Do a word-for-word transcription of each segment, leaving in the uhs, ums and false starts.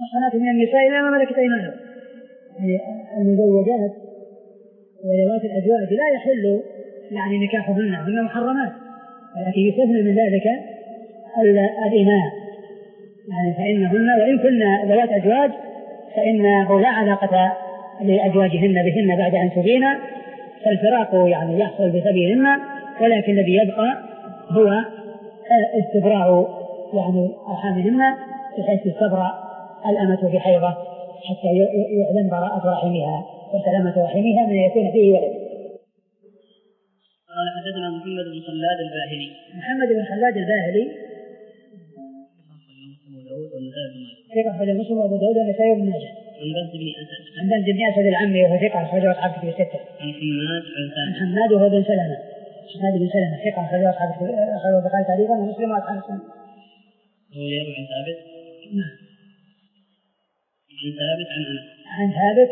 المحصنات من النساء إلا ما ملكت أيمانهم. يعني المزوجات وذوات الأزواج لا يحل يعني نكاحهن، هن محرمات، ولكن يستثنى من ذلك الإماء، يعني فإنهن وإن كنا ذوات أزواج فإنه لا علاقة لأزواجهن بهن بعد أن تبين، فالفراق يعني يحصل بسببهن، ولكن الذي يبقى هو استبراء يعني أرحامهن بحيث تستبرأ الأمة في حيضة حتى يعلم براءة رحمها وسلامة رحمها من يكون فيه ولد. قال حدثنا محمد بن خلاد الباهلي. محمد بن خلاد الباهلي ثقة أخرجه مسلم وأبو داود والنسائي وابن ماجه. عن بهز بن أسد. عن بهز بن أسد العمي وهو ثقة أخرجه أصحاب الكتب الستة. عن حماد عن حماد وهو بن سلمة. حماد بن سلمة ثقة أخرجه أصحاب أخرجه البخاري تعليقا ومسلم وأصحاب السنة. هو يروي عن ثابت. نعم. عن ثابت عن أنس. عن ثابت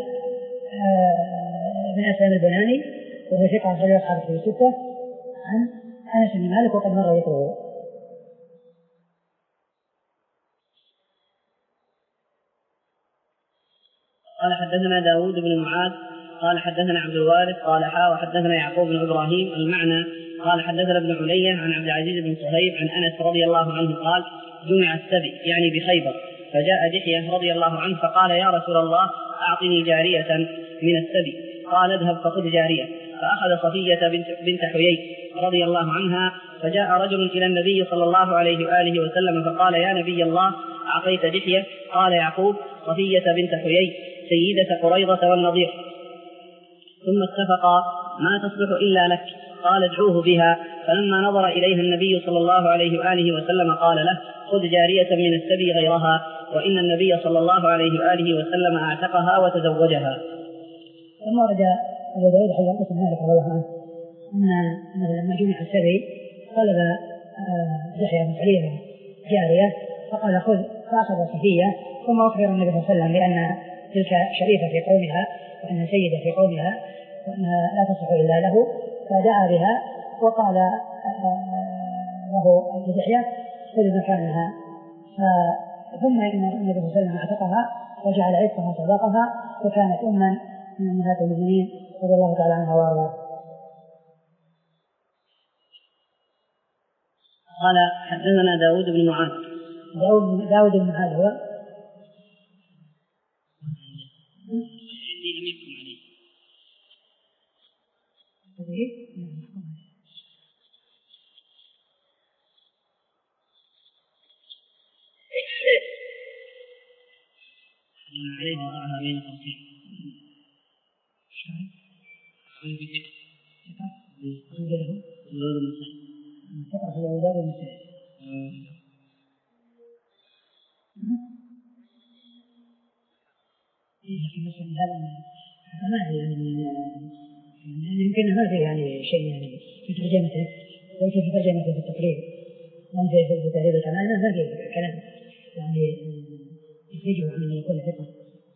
بن أسلم البناني وهو ثقة أخرجه أصحاب الكتب الستة. عن أنس بن مالك وقد مر ذكره. قال حدثنا داود بن معاذ قال حدثنا عبد الوارث قال حا وحدثنا يعقوب بن إبراهيم المعنى قال حدثنا ابن علية عن عبد العزيز بن صهيب عن أنس رضي الله عنه قال جمع السبي يعني بخيبر، فجاء دحية رضي الله عنه فقال يا رسول الله أعطني جارية من السبي، قال اذهب فخذ جارية، فأخذ صفية بنت, بنت حيي رضي الله عنها، فجاء رجل إلى النبي صلى الله عليه وآله وسلم فقال يا نبي الله أعطيت دحية؟ قال يعقوب صفية بنت حيي سيدة قريظة والنضير، ثم اتفقا ما تصلح إلا لك، قال ادعوه بها، فلما نظر إليها النبي صلى الله عليه وآله وسلم قال له خذ جارية من السبي غيرها، وإن النبي صلى الله عليه وآله وسلم أعتقها وتزوجها. ثم ورد أبو داود حديث أنس بن مالك رضي الله عنه أنه لما جمع السبي طلب دحية بن حليفة جارية فقال خذ، فأخذ صفية، ثم أخبر النبي صلى الله عليه وسلم بأن تلك شريفة في قومها وأنها سيدة في قومها وأنها لا تصح إلا له، فدعا بها وقال له دحية خذ مكانها، ثم إن النبي صلى الله عليه وسلم اعتقها وجعل عتقها صداقها، وكانت أما من أمهات المؤمنين رضي الله تعالى عنها وارضاها. قال حدثنا داود بن معاذ. داود, داود بن معاذ هو لم يحكم عليه. عليه وضعها بين قوسين. لكن مثلا هذا ما في يعني يمكن ما في يعني شيء يعني في ترجمته، ليس في ترجمته في التقريب، لم في تهذيب الكلام ما في كلام يعني يجب أن يكون ثقة.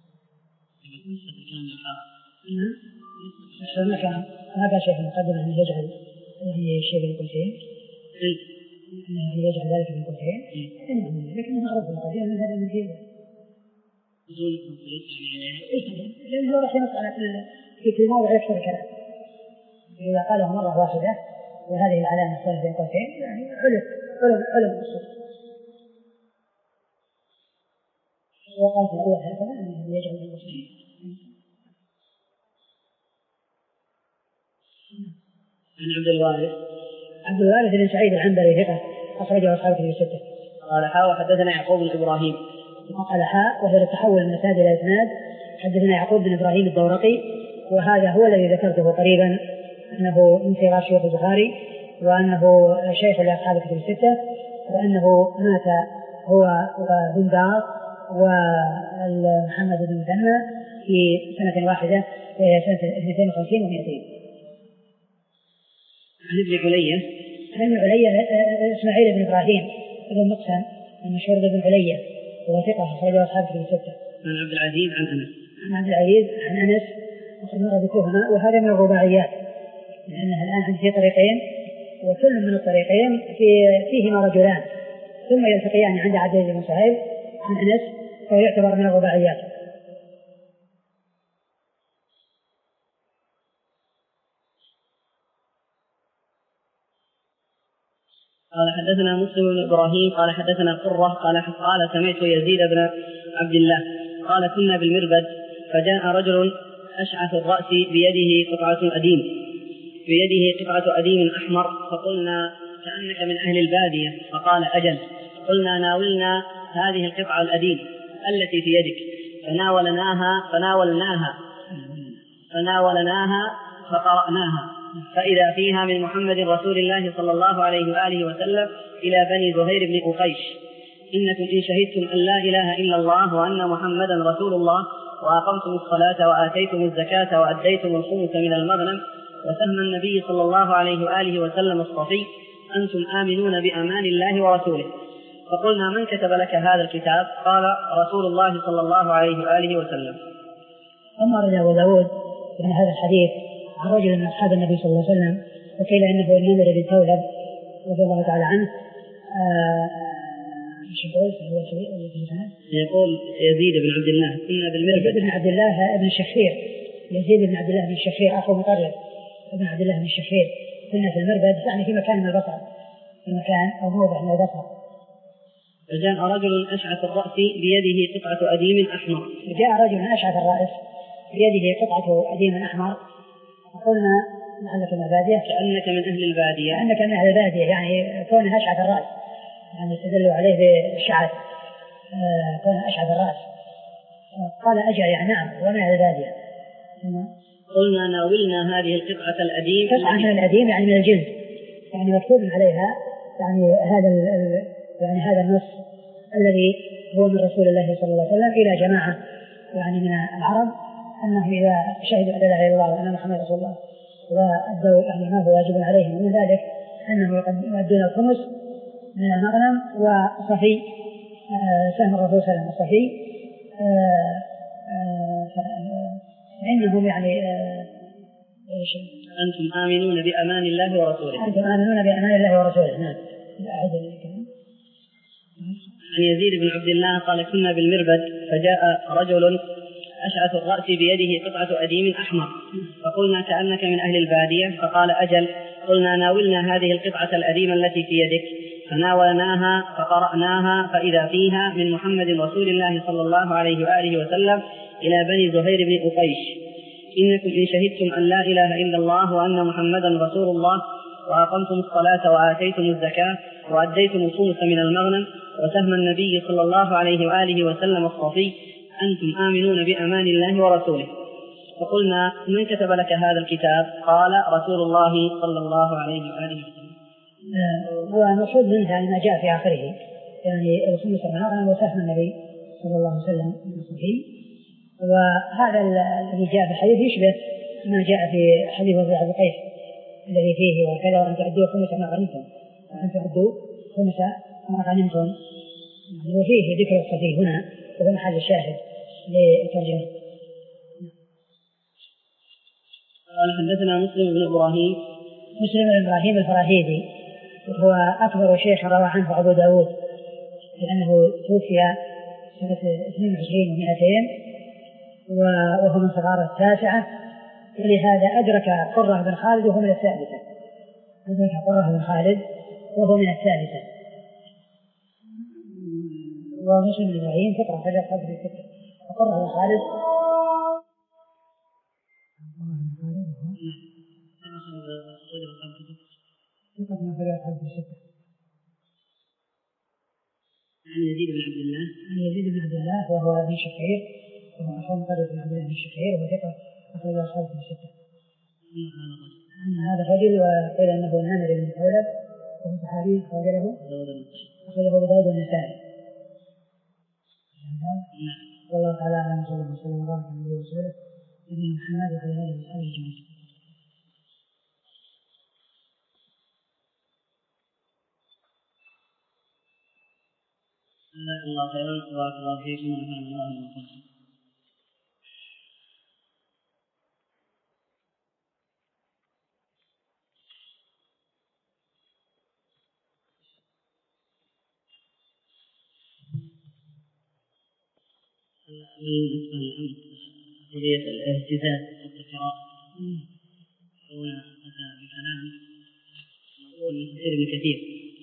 ما كان ما كان شيء في المقدمة أن يجعل يعني شيء بين قوسين، أن يجعل ذلك بين قوسين، لكن معروف في المقدمة من هذا من فيه. لأنه هو راح ينص على كل في كل موضع يكثر الكلام، إذا قاله مرة واحدة وهذه العلامة صارت بين قوسين يعني علم علم علم الأصول. وقال في الأول هكذا أن يجعل بين قوسين. عن عبد الوارث عبد الوارث بن سعيد العنبري ثقة أخرجه أصحاب الكتب الستة. قال حا وحدثنا يعقوب بن إبراهيم. قال حاء وهو التحول من اسناد الى اسناد. حدثنا يعقوب بن ابراهيم الدورقي وهذا هو الذي ذكرته قريبا انه من صغار شيوخ البخاري وانه شيخ لاصحاب الكتب السته وانه مات هو وبندار ومحمد بن مثنى في سنه واحده وهي سنه اثنتين وخمسين ومئتين. عن ابن علية عن ابن علية اسماعيل بن ابراهيم بن مقسم المشهور بن علية وهو ثقة أخرجه أصحاب الكتب الستة. عن عبد العزيز عن أنس. عن عبد العزيز عن أنس وقد مر ذكرهما وهذا من الرباعيات لأنها الآن عندي طريقين وكل من الطريقين في فيهما رجلان ثم يلتقيان عند عبد العزيز بن صهيب عن أنس ويعتبر من الرباعيات. قال حدثنا مسلم بن إبراهيم قال حدثنا قرة قال قال سمعت يزيد بن عبد الله قال كنا بالمربد فجاء رجل أشعث الرأس بيده قطعة أديم بيده قطعة أديم أحمر فقلنا كأنك من أهل البادية فقال أجل. قلنا ناولنا هذه القطعة الأديم التي في يدك فناولناها فناولناها فناولناها فقرأناها فإذا فيها من محمد رسول الله صلى الله عليه وآله وسلم إلى بني زهير بن أقيش إنكم إن شهدتم أن لا إله إلا الله وأن محمدا رسول الله وأقمتم الصلاة وآتيتم الزكاة وأديتم الخمس من المغنم وسهم النبي صلى الله عليه وآله وسلم الصفي أنتم آمنون بأمان الله ورسوله. فقلنا من كتب لك هذا الكتاب؟ قال رسول الله صلى الله عليه وآله وسلم. أما رجع أبو داود من هذا الحديث عن رجل من أصحاب النبي صلى الله عليه وسلم وقيل إنه النمر بن ثولب رضي الله تعالى عنه. يقول يزيد بن عبد الله كنا بالمربد. يزيد بن عبد الله بن شخير يزيد بن عبد الله بن شخير أخو مطرف بن عبد الله بن شخير كنا في المربد يعني في مكان من البصر في مكان أو موضع من البصر. فجاء رجل أشعث الرأس بيده قطعة أديم أحمر جاء رجل أشعث الرأس بيده قطعة أديم أحمر فقلنا لعلك من البادية كأنك من أهل البادية كأنك من أهل البادية يعني كونه أشعث الرأس يعني استدلوا عليه بالشعث آه كونه أشعث الرأس آه قال أجل يعني نعم ومن أهل البادية. قلنا ناولنا هذه القطعة الأديم قطعة من الأديم يعني من الجلد يعني مكتوب عليها يعني هذا يعني هذا النص الذي هو من رسول الله صلى الله عليه وسلم إلى جماعة يعني من العرب أنه إذا شهدوا أن لا إله إلا الله وأن محمد رسول الله وأدوا يعني ما هو واجب عليهم ومن ذلك أنه يؤدون الخمس من المغنم وصفي سهم الرسول صلى الله عليه وسلم الصفي فإنهم يعني أنتم آمنون بأمان الله ورسوله أنتم آمنون بأمان الله ورسوله. نعم. عن يزيد بن عبد الله قال كنا بالمربد فجاء رجل أشعث الرأس بيده قطعة أديم أحمر فقلنا كأنك من أهل البادية فقال أجل. قلنا ناولنا هذه القطعة الأديم التي في يدك فناولناها فقرأناها فإذا فيها من محمد رسول الله صلى الله عليه وآله وسلم إلى بني زهير بن أقيش إنكم إن شهدتم أن لا إله إلا الله وأن محمدا رسول الله وأقمتم الصلاة وآتيتم الزكاة وأديتم الخمس من المغنم وسهم النبي صلى الله عليه وآله وسلم الصفي أنتم آمنون بأمان الله ورسوله. فقلنا من كتب لك هذا الكتاب؟ قال رسول الله صلى الله عليه وآله وسلم. ونصوص منها يعني ما جاء في آخره يعني الخمس من المغنم وسهم النبي صلى الله عليه وسلم الصفي وهذا الذي جاء في الحديث يشبه ما جاء في حديث ربيعة بن قيس الذي فيه وكذا وأن تعدوا خمس ما غنمتم وأن تعدوا خمس ما غنمتم وفيه ذكر الصفي هنا وهو محل الشاهد للترجمة. قال حدثنا مسلم بن إبراهيم مسلم بن إبراهيم الفراهيدي وهو أكبر شيخ روى عنه أبو داود لأنه توفي سنة اثنين وعشرين ومئتين وهو من صغار التاسعة ولهذا أدرك قرة بن خالد وهو من الثالثة أدرك قرة بن خالد وهو من الثالثة. ومسلم بن إبراهيم فقرة فجأة خالد في الفكرة وقرة بن خالد عن يزيد بن عبد الله عن يزيد بن عبد الله وهو ابن شقيق وهو أخو مطرف بن عبد الله بن شقيق وهو ثقة أخرج أصحابه في الستة. عن هذا الرجل وقيل أنه نامر بن ثولب وهو صحابي أخرجه أخرجه أبو داود والنسائي. والله تعالى أعلم صلى الله عليه وسلم وبارك على نبينا ورسوله نبينا محمد وعلى آله وصحبه أجمعين. جزاكم الله خيرا وبارك الله فيكم ونفعنا الله وبركاته. قضية الاهتزاز والقراءة هنا أتى بكلام نقول من تفسير ابن كثير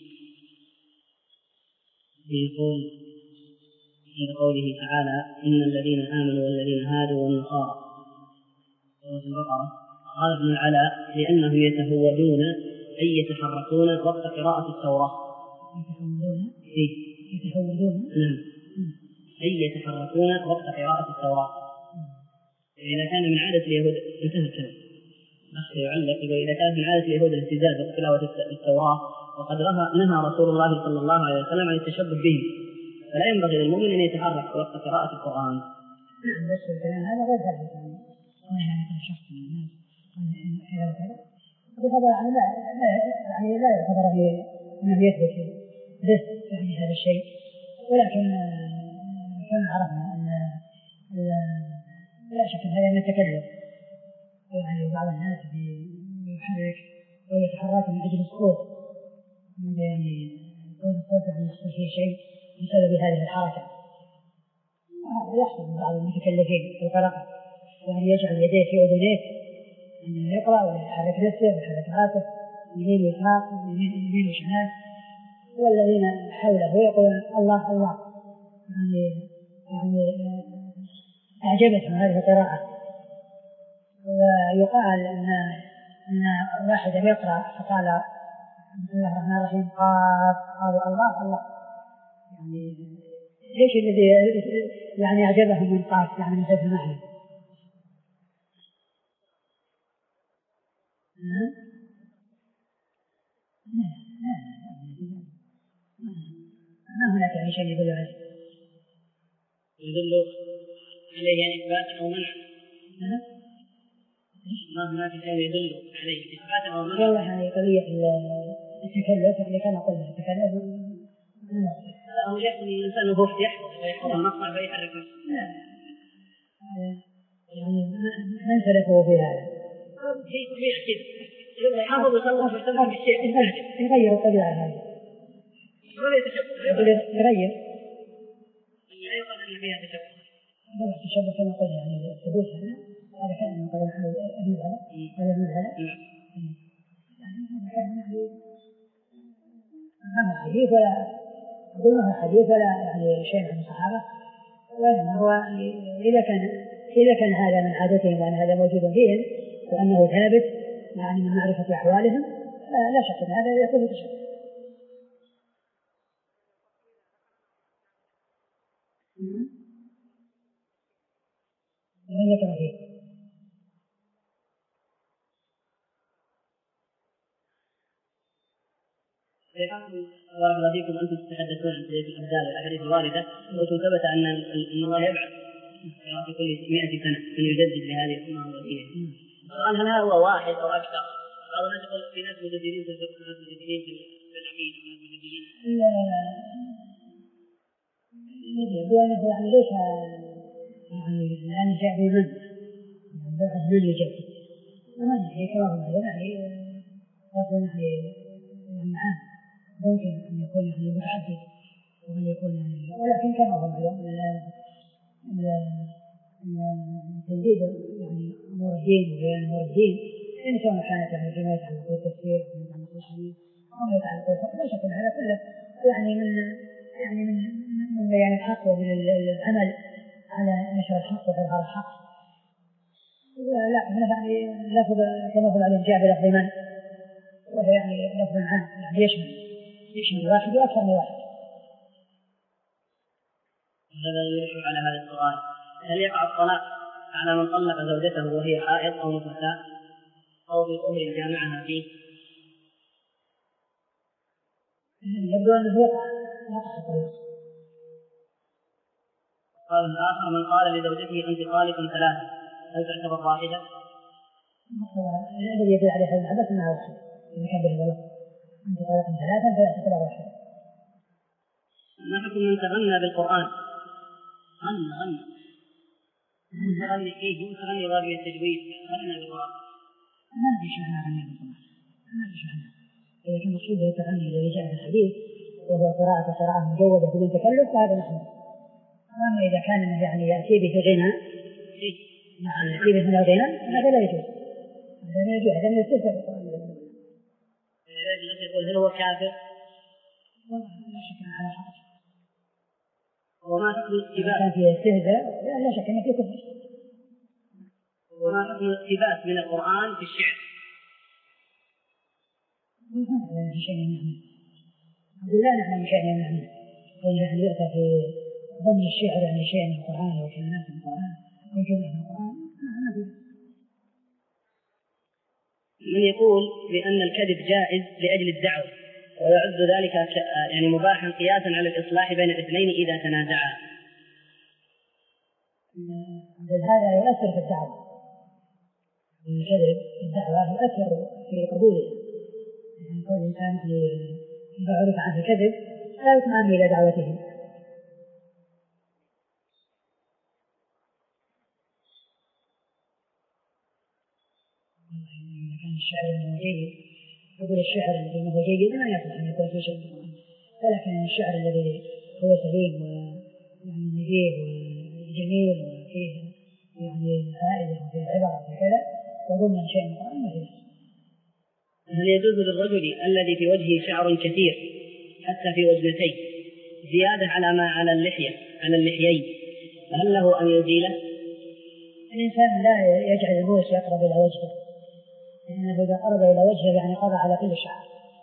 يقول عند قوله تعالى إن الذين آمنوا والذين هادوا والنصارى سورة البقرة قال ابن العلاء لأنهم يتهودون أي يتحركون وقت قراءة التوراة. يتهودون إيه؟ يتهودون نعم أي يتحركون وقت قراءة التوراة. إذا كان من عادة اليهود انتهى الكلام يعلق إذا كان من عادة اليهود الاهتزاز وقت تلاوة التوراة وقد نهى رسول الله صلى الله عليه وسلم عن التشبه به فلا ينبغي للمؤمن أن يتحرك وقت قراءة القرآن. نعم بس الكلام هذا غير ثابت يعني يعني يكون شخص من الناس كذا وكذا وهذا يعني لا يعني لا يعتبر أنه يثبت به يعني هذا الشيء ولكن كما عرفنا أن لا شك أن هذا من التكلف يعني بعض الناس يحرك أو يتحرك من أجل الصوت يعني يكون الصوت يعني يحصل فيه شيء بسبب هذه الحركة وهذا يحصل من بعض المتكلفين في القراءة يعني يجعل يديه في أذنيه أنه يقرأ ولا يحرك نفسه ويحرك راسه يمين ويسار يمين وشمال والذين حوله يقولون الله الله يعني يعني أعجبتهم هذه القراءة ويقال أن أن واحدا يقرأ فقال بسم الله الرحمن الرحيم قاف قالوا الله الله يعني ايش الذي يعني أعجبهم من قاف يعني من هذا المعنى ما هناك يعني شيء يدل عليه يدل عليه إثباتا أو منعا ما هناك شيء يدل عليه إثباتا أو منعا والله يعني قضية التكلف يعني كما قلنا التكلف أو يحصل الإنسان وهو يحفظ ويحفظ المقطع فيحرك نفسه يعني من سلكه في هذا شيء طبيعي كذا يحفظ ويخلص ويستمر بالشيء يغير الطبيعة هذه ولا يتشبه يغير لا يقال أن فيها تشبه لا تشبه كما قلنا يعني الثبوت هذا هذا كان من قبل ابن العلاء هذا ابن العلاء يعني هذا كان يعني ما هو حديث ولا أقول ما هو حديث ولا يعني شيء عن الصحابة وإنما هو إذا كان إذا كان هذا من عادتهم وأن هذا موجود فيهم وأنه ثابت يعني من معرفة أحوالهم لا شك أن هذا يكون تشبه. ومن يكره فيه بارك الله فيكم أنتم تتحدثون عن تجديد الأبدال والأحاديث الواردة وثبت ثبت أن الله يبعث في كل مئة سنة من يجدد لهذه الأمة والدينها. الآن هل هذا هو واحد أو أكثر؟ بعض الناس يقول في ناس مجددين في الفقه وناس مجددين في العقيدة وناس مجددين. يقول أنه يعني ليس يعني الآن جاء بمن يعني بعد من يجدد ومن يعني كما هو معلوم يعني يكون يعني عام ممكن أن يكون يعني متعدد ومن يكون يعني ولكن كما هو معلوم تجديد يعني أمور الدين وبيان أمور الدين إن كان كانت يعني فيما يتعلق بالتفسير وفيما يتعلق بالحديث وما يتعلق بالفقه لا شك أن هذا كله يعني من يعني من من بيان الحق ومن العمل على نشر الحق وإظهار الحق لا يعني لفظ كما هو معلوم جاء بلفظ من وهو يعني لفظ عام يعني يشمل يشمل واحد وأكثر من واحد. هذا يشير على هذا السؤال هل يقع الطلاق على من طلق زوجته وهي حائض أو نفساء أو في طهر جامعها فيه؟ يبدو أنه يقع يقع الطلاق. قال الآخر من قال لزوجته أنت طالق ثلاثة هل تعتبر واحدة؟ الذي يدل عليه هذا الحدث أنها واحدة إذا كان بهذا اللفظ أنت طالق ثلاثة فيعتبر واحدة. ما حكم من تغنى بالقرآن؟ غنى غنى متغني فيه متغني راقي التجويد غنى بالقرآن ما في شأنه غنى بالقرآن ما في شأنه إذا كان مقصود التغني الذي جاء في الحديث وهو قراءة قراءة مجودة بدون تكلف فهذا محمود أما إذا كان يعني يأتي به غنى يعني يأتي به من الغنى هذا لا يجوز، هذا لا يجوز، هذا لا يجوز. يقول هل هو كافر؟ لا شك على حق. وما حكم الاقتباس؟ كان فيه استهزاء لا شك أن فيه كفر. وما حكم الاقتباس من القرآن في الشعر؟ هذا شيء نعمل. لا نعلم شيء نعمل. وإن يؤتى في ضمن الشعر يعني شيء من القرآن أو كلمات من القرآن أو جملة من القرآن ما في. من يقول بأن الكذب جائز لأجل الدعوة ويعد ذلك يعني مباحا قياسا على الإصلاح بين الاثنين إذا تنازعا. هذا يؤثر في الدعوة، الكذب في الدعوة يؤثر في قبولها، يعني كل إنسان إذا عرف عنه الكذب لا يطمئن إلى دعوته. إذا كان الشعر أنه جيد يقول الشعر الذي هو جيد ما يصلح أن يكون فيه شيء، ولكن الشعر الذي هو سليم ويعني نزيه وجميل وفيه يعني فائدة وفيه عبرة وكذا وضمن شيء من القرآن ما فيه. هل يجوز للرجل الذي في وجهه شعر كثير حتى في وجنتيه زيادة على ما على اللحية على اللحيين هل له أن يزيله؟ الإنسان لا يجعل الموس يقرب إلى وجهه، لأنه إذا قرب إلى وجهه يعني قضى على كل شعر.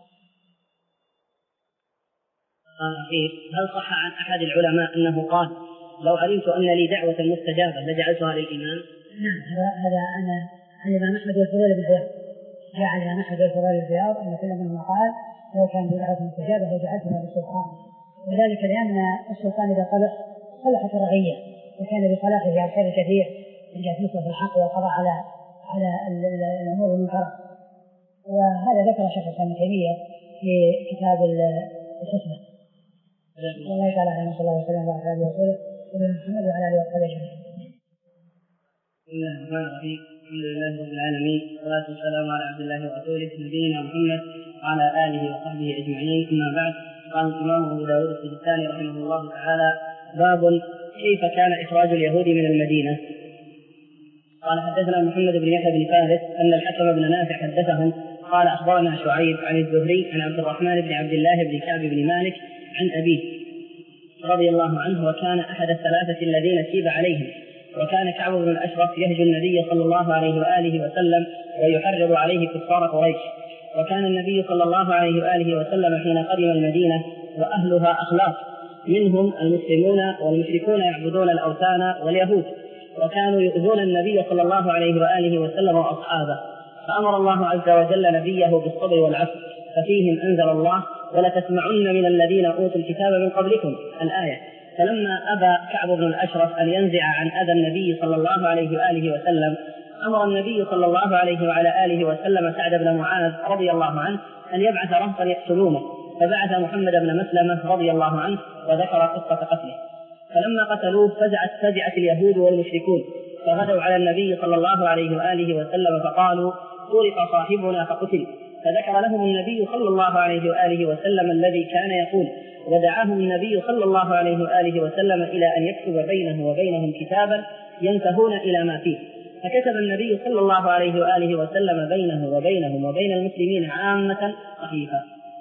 أخير، هل صح عن أحد العلماء أنه قال لو علمت أن لي دعوة مستجابة لجعلتها للإمام؟ نعم، هذا هذا أنا الإمام أحمد والفضيل بن عياض جعل الإمام أحمد والفضيل بن عياض أن كل منهم قال لو كان لي دعوة مستجابة لجعلتها للسلطان، وذلك لأن السلطان إذا صلح صلحت الرعية وكان بصلاحه على خير كثير من جهة نصرة الحق والقضاء على على الأمور المنكرة. وهذا ذكر شيخ الإسلام ابن تيمية في كتاب الحسنى. والله تعالى أعلم، صلى الله عليه وسلم وعلى آله وصحبه وسلم محمد وعلى آله وصحبه أجمعين. بسم الله الرحمن الرحيم، الحمد لله رب العالمين، والصلاة والسلام على عبد الله ورسوله نبينا محمد وعلى آله وصحبه أجمعين. أما بعد، قال الإمام أبو داود السجستاني رحمه الله تعالى: باب كيف كان إخراج اليهود من المدينة. قال: حدثنا محمد بن يحيى بن فارس أن الحكم بن نافع حدثهم قال: أخبرنا شعيب عن الزهري عن عبد الرحمن بن عبد الله بن كعب بن مالك عن أبيه رضي الله عنه، وكان أحد الثلاثة الذين تيب عليهم، وكان كعب بن الأشرف يهجو النبي صلى الله عليه وآله وسلم ويحرض عليه كفار قريش، وكان النبي صلى الله عليه وآله وسلم حين قدم المدينة وأهلها أخلاق، منهم المسلمون والمشركون يعبدون الأوثان واليهود، وكانوا يؤذون النبي صلى الله عليه وآله وسلم وأصحابه، فأمر الله عز وجل نبيه بالصبر والعفو، ففيهم أنزل الله: ولتسمعن من الذين أوتوا الكتاب من قبلكم الآية. فلما أبى كعب بن الأشرف أن ينزع عن أذى النبي صلى الله عليه وآله وسلم، أمر النبي صلى الله عليه وعلى آله وسلم سعد بن معاذ رضي الله عنه أن يبعث رهطا يقتلونه، فبعث محمد بن مسلمة رضي الله عنه وذكر قصة قتله. فلما قتلوه فزعت فزعت اليهود والمشركون، فغدوا على النبي صلى الله عليه وآله وسلم فقالوا: طرق صاحبنا فقتل. فذكر لهم النبي صلى الله عليه وآله وسلم الذي كان يقول، ودعاهم النبي صلى الله عليه وآله وسلم إلى أن يكتب بينه وبينهم كتابا ينتهون إلى ما فيه، فكتب النبي صلى الله عليه وآله وسلم بينه وبينهم وبين المسلمين عامة صحيفة.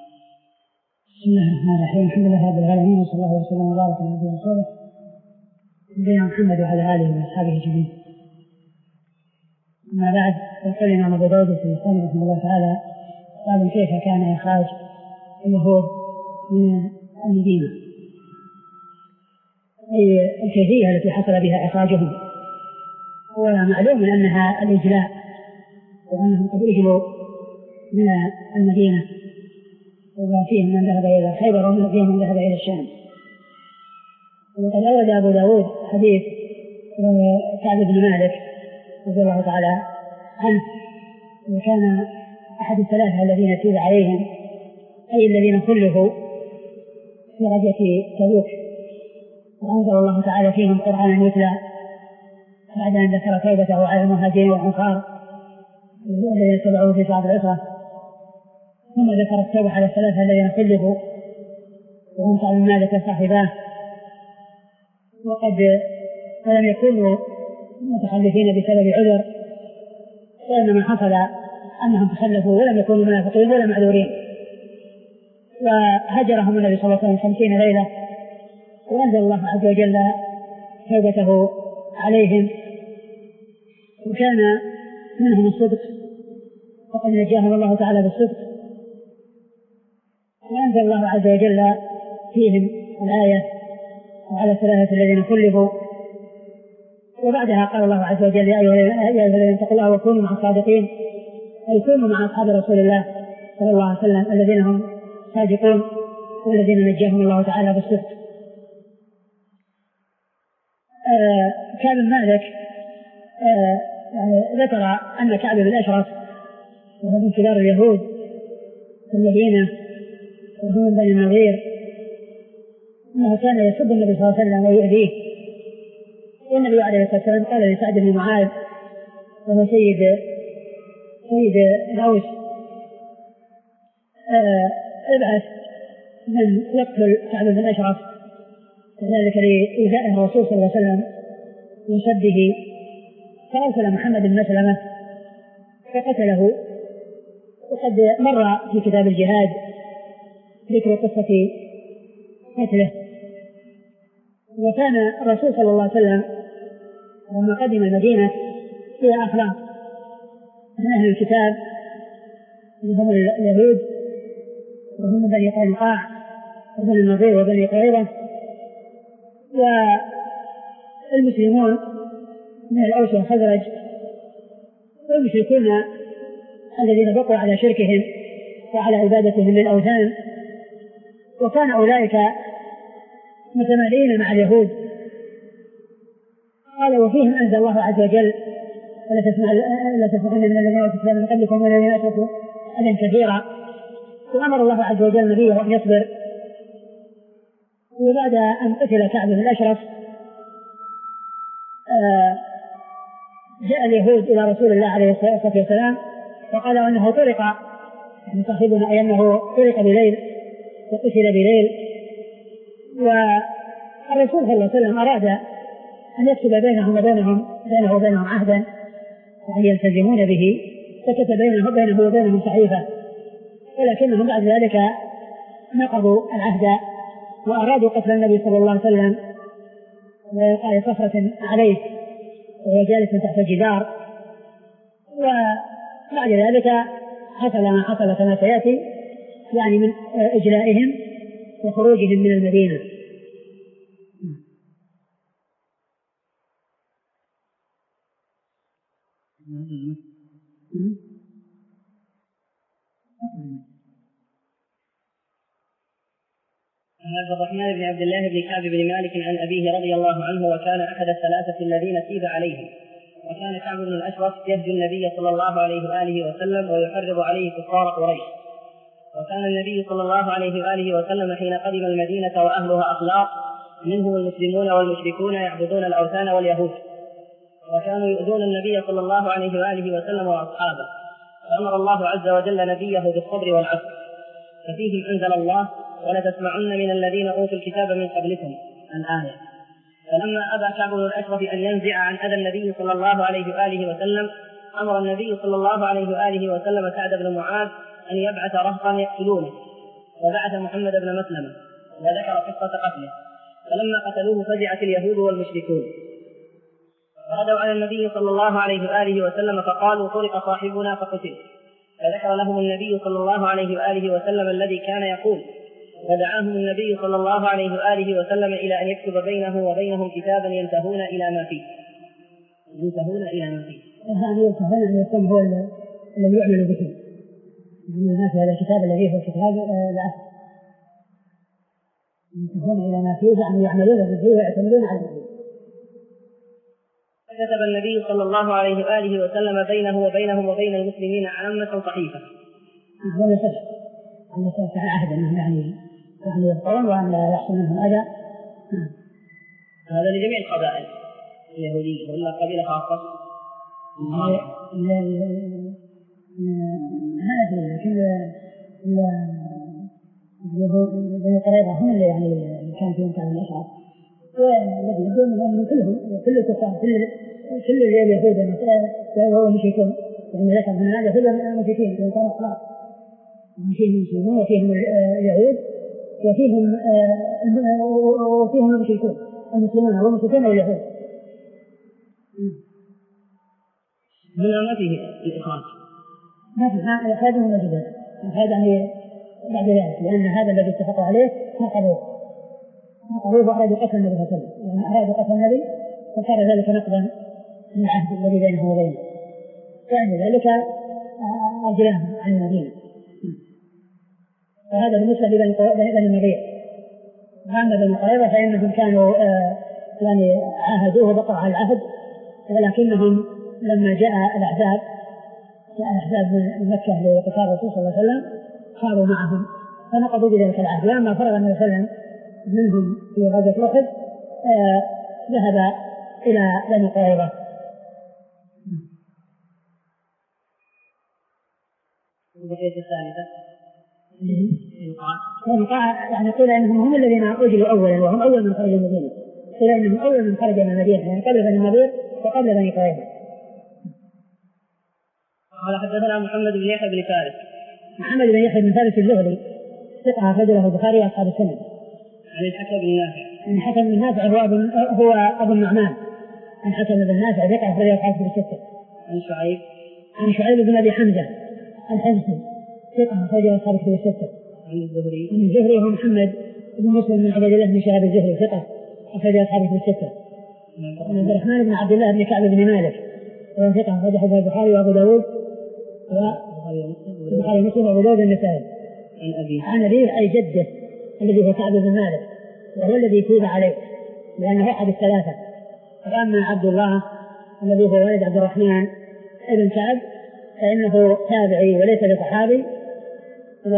بسم الله الرحمن الرحيم، الحمد لله رب العالمين، وصلى الله وسلم وبارك على نبينا ورسوله نبينا محمد وعلى آله وأصحابه أجمعين. أما بعد، يقول الإمام أبو داود السجستاني رحمه الله تعالى: قال: كيف كان إخراج اليهود من المدينة، أي الكيفية التي حصل بها إخراجهم. ومعلوم أنها الإجلاء، وأنهم قد إجلوا من المدينة، وفيهم من ذهب إلى خيبر وفيهم من ذهب إلى الشام. وقد أورد أبو داود حديث كعب بن مالك رضي الله تعالى عنه، وكان أحد الثلاثة الذين تيب عليهم، أي الذين خلفوا في غزوة تبوك، وأنزل الله تعالى فيهم قرآنا يتلى بعد أن ذكر توبته على المهاجرين والأنصار الذين اتبعوه في صعب العسرة، ثم ذكر التوبة على الثلاثة الذين خلفوا وهم كعب بن مالك وصاحباه، وقد لم يكونوا متخلفين بسبب عذر، وإنما حصل أنهم تخلفوا ولم يكونوا منافقين ولا معذورين، وهجرهم النبي صلى الله عليه وسلم خمسين ليلة، وأنزل الله عز وجل توبته عليهم، وكان منهم الصدق وقد نجاهم الله تعالى بالصدق، وأنزل الله عز وجل فيهم الآية وعلى الثلاثة الذين خلفوا. وبعدها قال الله عز وجل: يا أيها الذين اتقوا الله وكونوا مع الصادقين، أي كونوا مع أصحاب رسول الله صلى الله عليه وسلم الذين هم صادقون والذين نجاهم الله تعالى بالصدق. آه كعب بن مالك آه يعني ذكر أن كعب بن الأشرف وهو من كبار اليهود في المدينة وهو من بني النضير أنه كان يسب النبي صلى الله عليه وسلم ويؤذيه، والنبي عليه الصلاة والسلام قال لسعد بن معاذ وهو سيد سيد الأوس: آه ابعث من يقتل كعب بن الأشرف، وذلك لإيذائه الرسول صلى الله عليه وسلم وسبه. فأرسل محمد بن مسلمة فقتله. وقد مر في كتاب الجهاد ذكر قصة قتله. وكان الرسول صلى الله عليه وسلم لما قدم المدينة فيها أخلاق من أهل الكتاب اللي هم اليهود وهم بني قينقاع وبني النضير وبني قريظة، والمسلمون من الأوس والخزرج، والمشركون الذين بقوا على شركهم وعلى عبادتهم للأوثان. وكان أولئك متمالئين مع اليهود. قال: وفيهم أنزل الله عز وجل: ولا تسمعن من الذين أوتوا الكتاب من قبلكم والذين أشركوا أذى كثيرا. وأمر الله عز وجل نبيه أن يصبر. وبعد أن قتل كعب بن الأشرف جاء اليهود إلى رسول الله عليه الصلاة والسلام وقالوا أنه طرق، يعني صاحبنا أي أنه طرق بليل وقتل بليل. والرسول صلى الله عليه وسلم أراد أن يكتب بينهم وبينهم بينه وبينهم عهدا وأن يلتزمون به، فكتب بينه وبينه وبينهم صحيفة، ولكنهم بعد ذلك نقضوا العهد وأرادوا قتل النبي صلى الله عليه وسلم وإلقاء صخرة عليه وهو جالس تحت الجدار. وبعد ذلك حصل ما حصل كما سيأتي، يعني من إجلائهم وخروجهم من المدينة. عن عبد الرحمن بن عبد الله بن كعب بن مالك عن أبيه رضي الله عنه: وكان أحد الثلاثة الذين تيب عليهم. وكان كعب بن الأشرف يهجو النبي صلى الله عليه وآله وسلم ويحرض عليه كفار قريش. وكان النبي صلى الله عليه وآله وسلم حين قدم المدينة وأهلها أخلاق، منهم المسلمون والمشركون يعبدون الأوثان واليهود، وكانوا يؤذون النبي صلى الله عليه وآله وسلم وأصحابه، فأمر الله عز وجل نبيه بالصبر والعفو. ففيهم أنزل الله: ولتسمعن من الذين أوتوا الكتاب من قبلكم الآية. فلما أبى كعب بن الأشرف أن ينزع عن أذى النبي صلى الله عليه وآله وسلم، أمر النبي صلى الله عليه وآله وسلم سعد بن معاذ أن يبعث رهطا يقتلونه، وبعث محمد بن مسلمة وذكر قصة قتله. فلما قتلوه فزعت اليهود والمشركون، فغدوا على النبي صلى الله عليه وآله وسلم فقالوا: طرق صاحبنا فقتل. فذكر لهم النبي صلى الله عليه وآله وسلم الذي كان يقول، ودعاهم النبي صلى الله عليه وآله وسلم إلى أن يكتب بينه وبينهم كتابا ينتهون إلى ما فيه. ينتهون إلى ما فيه. هذا ينتهون أن يكون هو الذي يعمل به. ما في هذا الكتاب الذي هو كتاب العهد. ينتهون إلى ما فيه، يعني يعملون به ويعتمدون على به. فكتب النبي صلى الله عليه وآله وسلم بينه وبينهم وبين المسلمين عامة صحيفة. هذا يصح أن يكون على عهد أنهم يعني يعني يبقون وأن لا يحصل منهم أذى. هذا لجميع القبائل اليهودية ولا قبيلة خاصة؟ ما أدري، لكن اليهود بني قريظة هم اللي يعني كان فيهم كعب بن الأشرف، والذي يقولون أنهم كلهم كل الكفار كل كل اليهود وهو مشركون، يعني ذكر هنا اليهود المشركين كانوا خلاص، فيهم المسلمون وفيهم اليهود وفيهم وفيهم المشركون، المسلمون والمشركون واليهود. هنا ما فيه الإخراج، ما في ما إخراجهم موجودين، هذا يعني بعد ذلك، لأن هذا الذي اتفقوا عليه نقضوه نقضوه وأرادوا قتل النبي صلى الله عليه وسلم، يعني أرادوا قتل النبي فصار ذلك نقضا للعهد الذي بينهم وبينه، يعني ذلك أجلاهم عن المدينة. وهذا بالنسبة لبني النضير. أما بني قريظة فإنهم كانوا آه يعني عاهدوه وبقوا على العهد، ولكنهم لما جاء الأحزاب جاء الأحزاب من مكة لقتال الرسول صلى الله عليه وسلم صاروا معهم فنقضوا بذلك العهد. لما فرغ النبي صلى الله عليه وسلم منهم في غزوة أحد آه ذهب إلى بني قريظة. البقية الثالثة يعني قيل انهم هم الذين اجلوا اولا وهم اول من خرج من المدينه، قيل انهم اول من خرج من المدينه يعني قبل بني النضير وقبل بني قريظه. قال حدثنا محمد بن يحيى بن فارس. محمد بن يحيى بن فارس الزهري ثقة أخرج له البخاري وأصحاب السنن. عن الحكم بن نافع. عن الحكم بن نافع هو أبو هو أبو النعمان. عن حكم بن نافع ثقة أخرج له أصحاب الستة. عن شعيب. عن شعيب بن أبي حمزة الحمصي ثقة أخرج له أصحاب الستة. عن الزهري. عن الزهري هو محمد بن مسلم بن عبد الله بن شهاب الزهري ثقة أخرج له أصحاب الستة. عن عبد الرحمن بن عبد الله بن كعب بن مالك وهو ثقة أخرج له البخاري وأبو داود البخاري ومسلم وأبو داود النسائي. عن أبيه. عن أبيه أي جده الذي هو كعب بن مالك وهو الذي تيب عليه لأنه أحد الثلاثة. وأما عبد الله الذي هو والد عبد الرحمن ابن كعب فإنه تابعي وليس بصحابي. و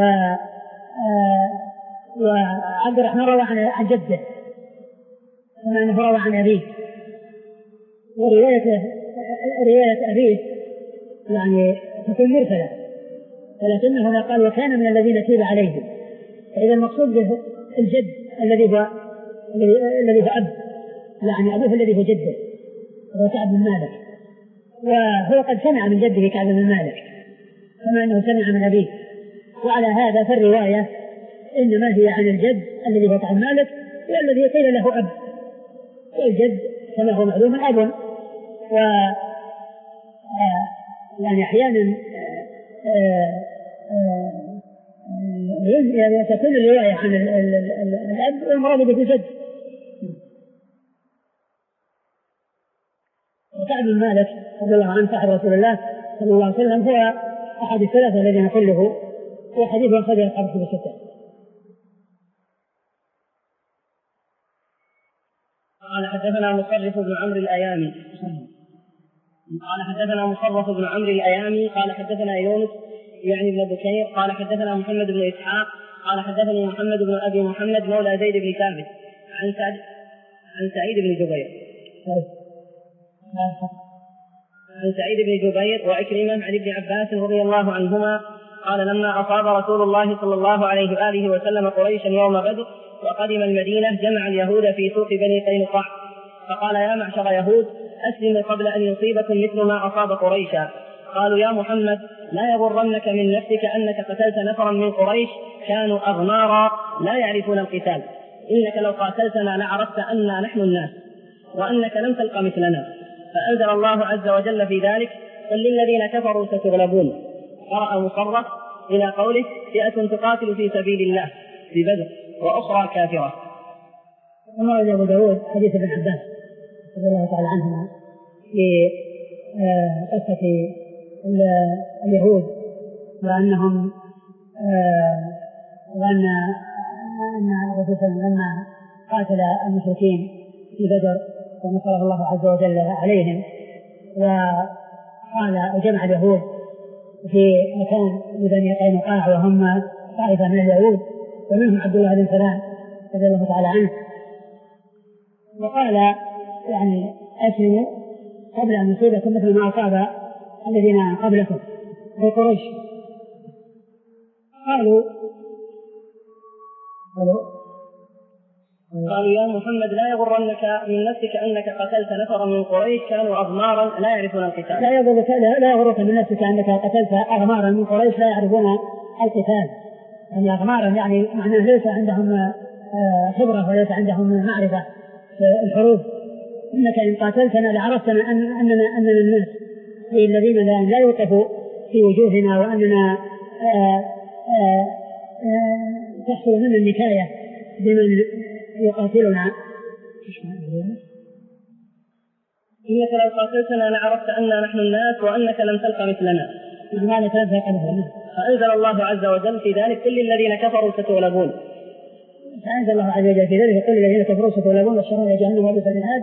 وعبد الرحمن روى عن جده كما أنه روى عن أبيه. ورواية رواية أبيه يعني تكون مرسلة، ولكنه هنا قال وكان من الذين تيب عليهم، فإذا المقصود به الجد الذي هو الذي هو أب يعني أبوه الذي هو جده هو كعب بن مالك، وهو قد سمع من جده كعب بن مالك كما أنه سمع من أبيه. وعلى هذا فالرواية إنما هي عن الجد الذي هو كعب مالك والذي قيل له أب، والجد كما هو معلوم أب. و يعني أحيانا تكون الرواية عن الأب والمراد به الجد. وكعب بن مالك رضي الله عنه صاحب رسول الله صلى الله عليه وسلم هو أحد الثلاثة الذين كله وحديث أخرجه أصحاب الكتب الستة. قال حدثنا مصرف بن عمرو الأيامي. قال حدثنا مصرف بن عمرو الأيامي قال حدثنا يونس يعني ابن بكير قال حدثنا محمد بن إسحاق قال حدثني محمد بن أبي محمد مولى زيد بن ثابت عن سعد عن سعيد بن جبير عن سعيد بن جبير وعكرمة عن ابن عباس رضي الله عنهما قال لما أصاب رسول الله صلى الله عليه وآله وسلم قريشا يوم بدر وقدم المدينة جمع اليهود في سوق بني قينقاع فقال يا معشر يهود أسلموا قبل أن يصيبكم مثل ما أصاب قريشا. قالوا يا محمد لا يغرنك من نفسك أنك قتلت نفرا من قريش كانوا أغمارا لا يعرفون القتال، إنك لو قاتلتنا لعرفت أننا نحن الناس وأنك لم تلق مثلنا. فأنزل الله عز وجل في ذلك قل للذين كفروا ستغلبون. قرأ مصرف إلى قوله فئة تقاتل في سبيل الله في بدر وأخرى كافرة. ومرد أبو داود حديث ابن عباس رضي الله تعالى عنهما في قصة اليهود وأنهم وأن أن الرسول صلى الله عليه وسلم لما قاتل المشركين في بدر ونصره الله عز وجل عليهم وقال وجمع اليهود في مكان لبني قينقاع وهم طائفة من اليهود ومنهم عبد الله بن سلام رضي الله تعالى عنه، وقال يعني أسلموا قبل أن يصيبكم مثل ما أصاب الذين قبلكم في قريش. قالوا قالوا قالوا يا محمد لا يغرنك من نفسك أنك قتلت نفرا من قريش كانوا أغمارا لا يعرفون القتال. لا يغرك لا يغرك من نفسك أنك قتلت أغمارا من قريش لا يعرفون القتال. يعني أغمارا يعني معناه ليس عندهم خبرة وليس عندهم معرفة في الحروب. إنك إن قاتلتنا لعرفتنا أن أننا أننا الناس الذين لا يوقفوا في وجوهنا وأننا تحصل منا النكاية بمن يقاتلنا. إنك لو قاتلتنا لعرفت أننا نحن الناس وأنك لم تلق مثلنا. فأنزل الله عز وجل في ذلك كل الذين كفروا ستغلبون. فأنزل الله عز وجل في ذلك كل الذين كفروا ستغلبون والشرون إلى جهنم وبئس المهاد.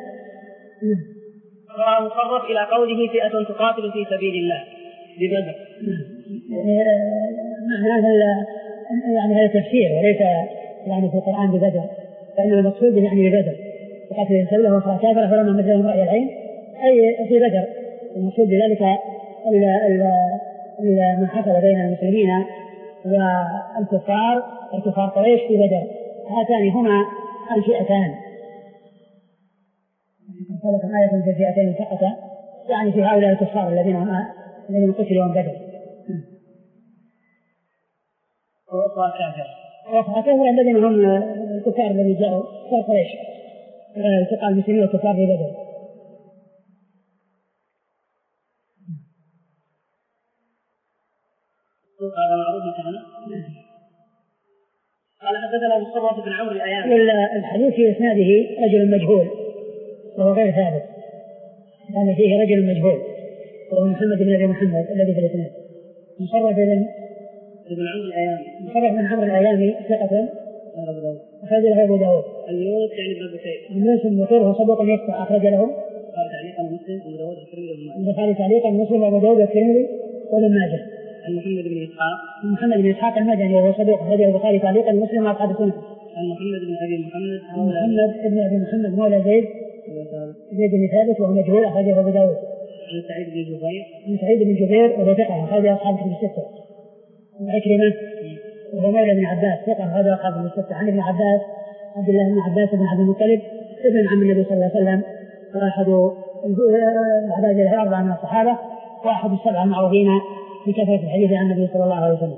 ومقرب إلى قوله فئة تقاتل في سبيل الله ببدر. معنى هذا يعني هذا تفسير وليس يعني في القرآن ببدر، فإن المقصود يعني ببدر وقتل سبيله وصار كافرا فلما مثلهم رأي العين أي في بدر. المقصود بذلك ما حصل بين المسلمين والكفار الكفار قريش في بدر. هاتان هما الفئتان. هذا آية في الفئتين التقتا يعني في هؤلاء الكفار الذين الذين قتلوا من بدر. وأخرى كافر وأخرى كافر الذين هم الكفار الذين جاءوا كفار قريش التقى المسلمين والكفار في بدر. هذا معروف كان. قال حدثنا ابو الصبرة بن عمرو الايامي. الحديث في اسناده رجل مجهول وهو غير ثابت، لأن فيه رجل مجهول وهو محمد بن ابي محمد الذي في الاسناد. مصرف بن ابن عمرو الايامي. مصرف بن عمرو الايامي ثقة أخرج له أبو داود. اليونس يعني ابن بكير. اليونس بن بكير هو صدوق يخطئ أخرج له قال تعليقا مسلم وابو داود والترمذي وابن ماجه. البخاري تعليقا مسلم وابو داود والترمذي وابن ماجه. عن محمد بن اسحاق. محمد بن اسحاق المدني وهو صدوق أخرجه البخاري تعليقا مسلم واصحاب السنن. عن محمد بن ابي محمد. محمد بن ابي محمد مولى زيد زيد بن ثابت وهو مجهول أخرجه أبو داود. عن سعيد بن جبير. عن سعيد بن جبير وهو ثقة أخرجه أصحاب الكتب الستة. وعكرمة وهو مولى بن عباس ثقة أخرجه أصحاب الكتب الستة. عن ابن عباس عبد الله بن عباس بن عبد المطلب ابن عم النبي صلى الله عليه وسلم وأحد العباد الأربعة من الصحابة وأحد السبعة المعروفين بكثرة الحديث عن النبي صلى الله عليه وسلم.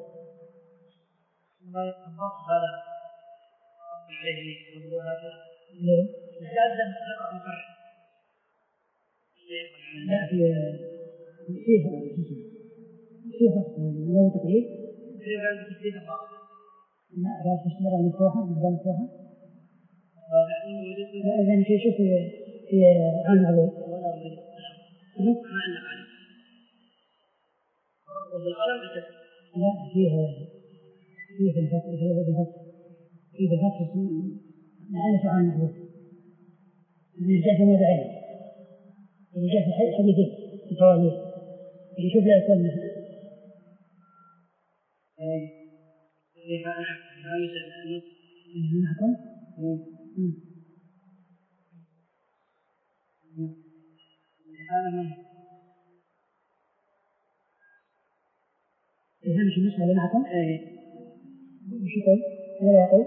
لا في فيه فيه لو تقريب لا راس الشجرة مفتوحة مفتوحة مفتوحة لا إذا في شوف في في عن عضو لا فيه فيه في الفتح فيه في الفتح فيه في الفتح لعل شو عن عضو اللي جاء في موضعين اللي جاء في حديثين متواليين اللي يشوف لا يكون مثل نعم هامش النسخة اللي معكم وش يقول؟ ماذا يقول؟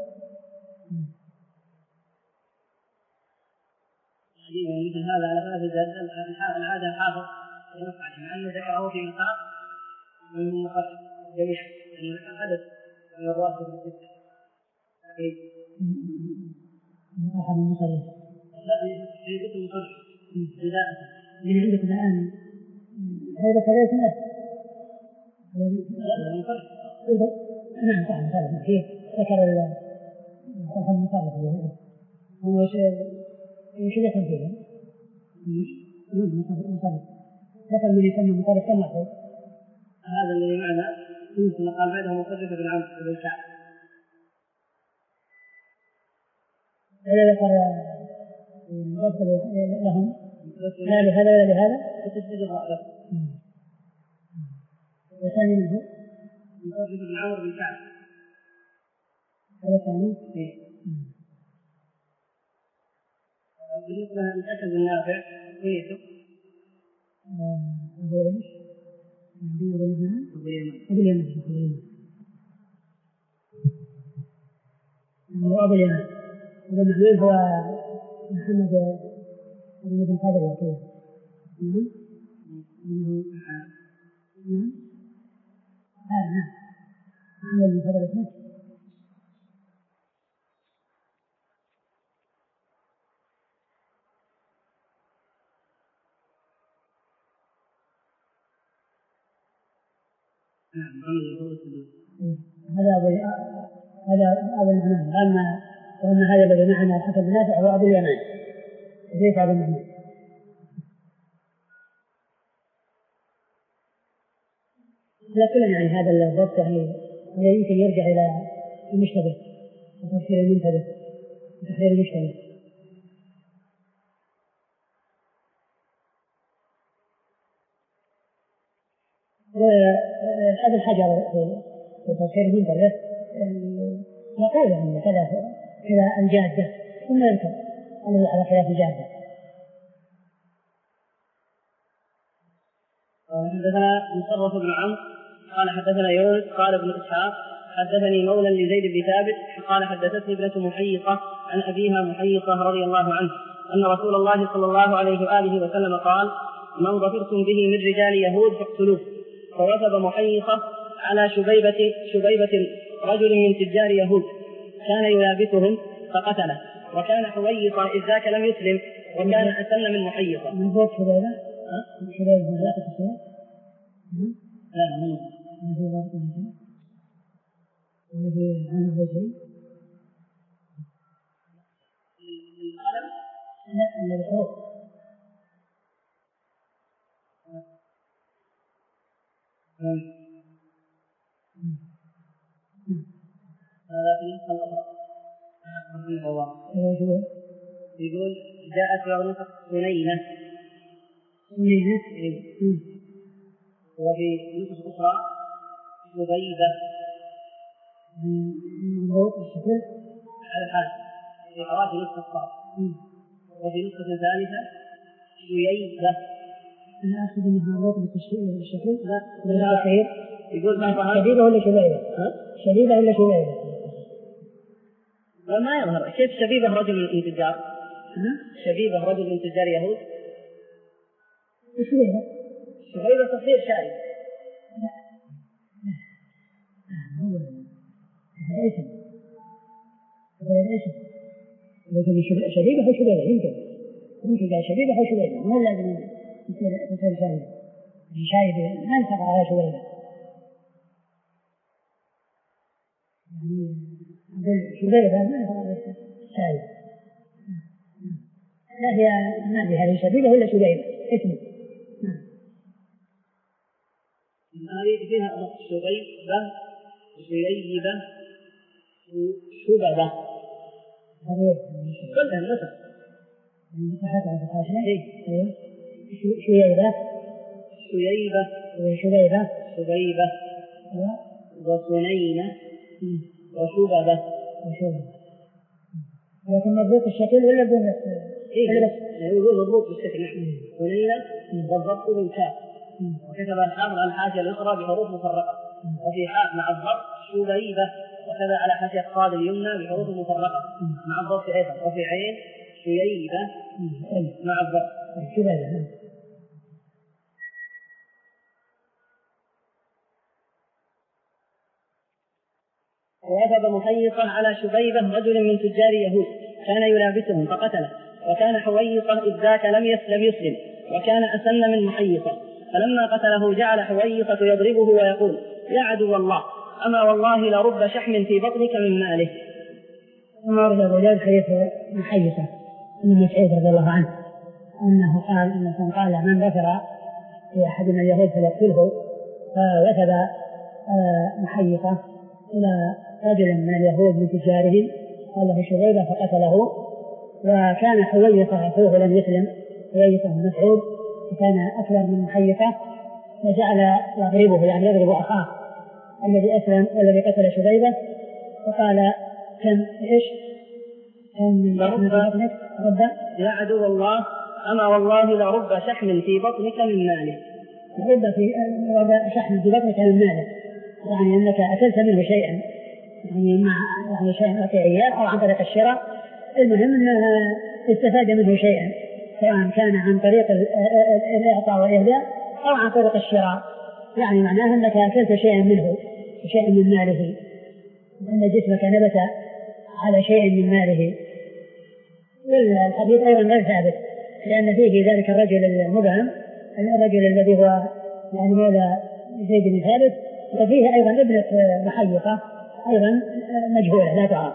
مثل هذا على هذا العادة الحافظ ينص عليه مع أنه ذكره في نقاط من المخرج جميعا لأنه ذكر عدد من الرواتب الستة. أحد المصرف لا في ست المصرف بداءة من عندكم الآن هذا ثلاث سنوات لا المصرف نعم صح مثلا فيه ذكر أحد المصرف اليوم هو وش ذكر فيه؟ مصرف ذكر من يسمى مصرف كم واحد هذا الذي معنا ثم قال بعده مصرف بن عمرو بن كعب. هذا ذكر رفض لهم لا لهذا ولا لهذا وتسديد الرأس. وثاني منه مصرف بن عمرو بن كعب هذا ثاني. بالنسبة للأسد النافع كنيته أبو إيش؟ أبو اليمن أبو اليمن أبو اليمن أبو اليمن أبو اليمن هذا النعمان هو محمد بن فضل وكذا. نعم نعم نعم محمد بن فضل اسمه. هذا أبو هذا أبو النعمان. أما وأن هذا الذي معنا الحسن بن نافع هو أبو اليمان ليس أبو النعمان. لكن يعني هذا الضبط يعني يمكن يرجع إلى المشتبه وتفسير المنتبه وتحرير المشتبه. هذا الحجر في تفسير المنتبه يقول أن كذا كذا الجادة ثم يذكر أنه على خلاف الجادة. حدثنا مصرف بن عمرو قال حدثنا يونس قال ابن إسحاق حدثني مولى لزيد بن ثابت قال حدثتني ابنة محيصة عن أبيها محيصة رضي الله عنه أن رسول الله صلى الله عليه وآله وسلم قال: من ظفرتم به من رجال يهود فاقتلوه. فوثب محيصة على شبيبة شبيبة رجل من تجار يهود كان يلابسهم فقتله، وكان حويصة إذ ذاك لم يسلم وكان أسن من محيصة. من ضبط شبيبة؟ شبيبة من ذاك الشيء؟ لا لا مو ما في ضبط من شيء؟ ولا في عنه شيء؟ لا إلا بالحروف. هذا في نسخة الأخرى. يقول جاءت في نسخة سنينة وفي نسخة أخرى شبيبة على الحال في حواشي نسخة الصاد، وفي نسخة ثالثة شييبة. أنا أقصد أنه مربوط بالشكل لا بالتأخير. يقول شبيبة ولا شبيبة؟ شبيبة ولا شبيبة؟ ما يظهر. كيف شبيبة رجل من تجار؟ شبيبة رجل من تجار يهود. شبيبة شبيبة تصير شايب. لا لا هو هذا اسم هذا اسم. لكن شبيبة هو شبيبة يمكن يمكن قال شبيبة هو شبيبة مو لازم يصير يصير شايب. شايب ما ينفع على شبيبة. يعني شبيبة ما ينفع على شايب. لا هي ما هي هذه شبيبة ولا شبيبة اسمه. هذه فيها شبيبة شييبة شببة. هذه كلها النسخ. مسحت على الحاشية. أيوة. شييبة شييبة وشبيبة شبيبة وسنينة وشببة وشببة. لكن مضبوط الشكل ولا بدون إيه؟ يقول مضبوط بالشكل. نعم. سنينة بالضبط بالكاف. وكتب الحافظ على الحاشية الأخرى بحروف مفرقة، وفي حاء مع الضبط شبيبة، وكذا على حاشية الصاد اليمنى بحروف مفرقة مع الضبط أيضا، وفي عين شييبة مع الضبط شبيبة. ووثب محيصة على شبيبة رجل من تجار يهود كان يلابسهم فقتله، وكان حويصة إذ ذاك لم يسلم وكان أسن من محيصة. فلما قتله جعل حويصة يضربه ويقول: يا عدو الله، أما والله لرب شحم في بطنك من ماله. ثم أرجع بجانب حديث محيصة أن مسعود رضي الله عنه أنه قال أنه قال من ذكر في أحد من اليهود فليقتله، فوثب محيصة إلى رجل من اليهود من تجارهم قال له شبيبة فقتله، وكان حويصة أخوه لم يسلم حويصة بن مسعود وكان أكبر من محيصة فجعل يضربه يعني يضرب أخاه الذي أسلم والذي قتل شبيبة، وقال كم إيش كم من بطنك رب يا عدو الله، أما والله لرب شحم في بطنك من ماله. رب في رب شحم في بطنك من ماله يعني أنك أكلت منه شيئا يعني مع يعني شيئا أعطي إياه أو عن طريق الشراء المهم أنها استفاد منه شيئا، سواء كان عن طريق الإعطاء والإهداء أو عن طريق الشراء، يعني معناها أنك أكلت شيئا منه، شيئا من ماله، لأن جسمك نبت على شيء من ماله. والحديث أيضا غير ثابت، لأن فيه ذلك الرجل المبهم، الرجل الذي هو يعني مولى زيد بن ثابت، وفيه أيضا ابنة محيطة أيضا مجهولة لا تعرف.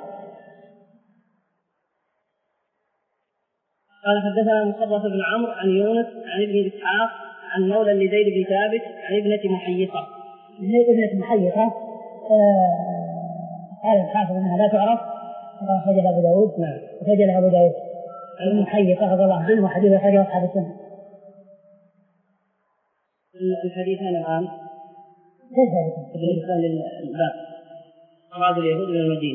قال حدثنا مصرف بن عمرو عن يونس عن ابن إسحاق عن مولى لزيد بن ثابت عن ابنة محيطة. ابنة محيطة قال الحافظ أنها لا تعرف، أخرجها أبو داود. نعم أخرجها أبو داود. المحيطة رضي الله عنه وحديث أخرجه أصحاب السنة. الحديثان الآن ليس هذا بالنسبة للباب أراد اليهود من المدينة،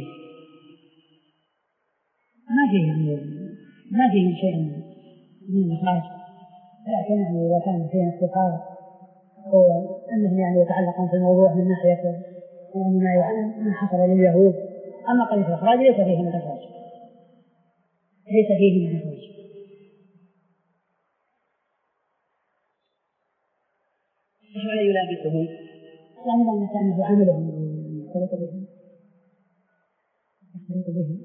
ما فيه ما فيه شيء من الإخراج، لكن يعني إذا كان فيه اختصار هو أنهم يعني يتعلقون في الموضوع من ناحية يعني ما حصل لليهود. أما قضية الإخراج ليس فيه من الإخراج، ليس فيه من الإخراج. إيش معنى يلابسهم؟ يعني معنى كأنه عملهم يختلط بهم يختلط بهم.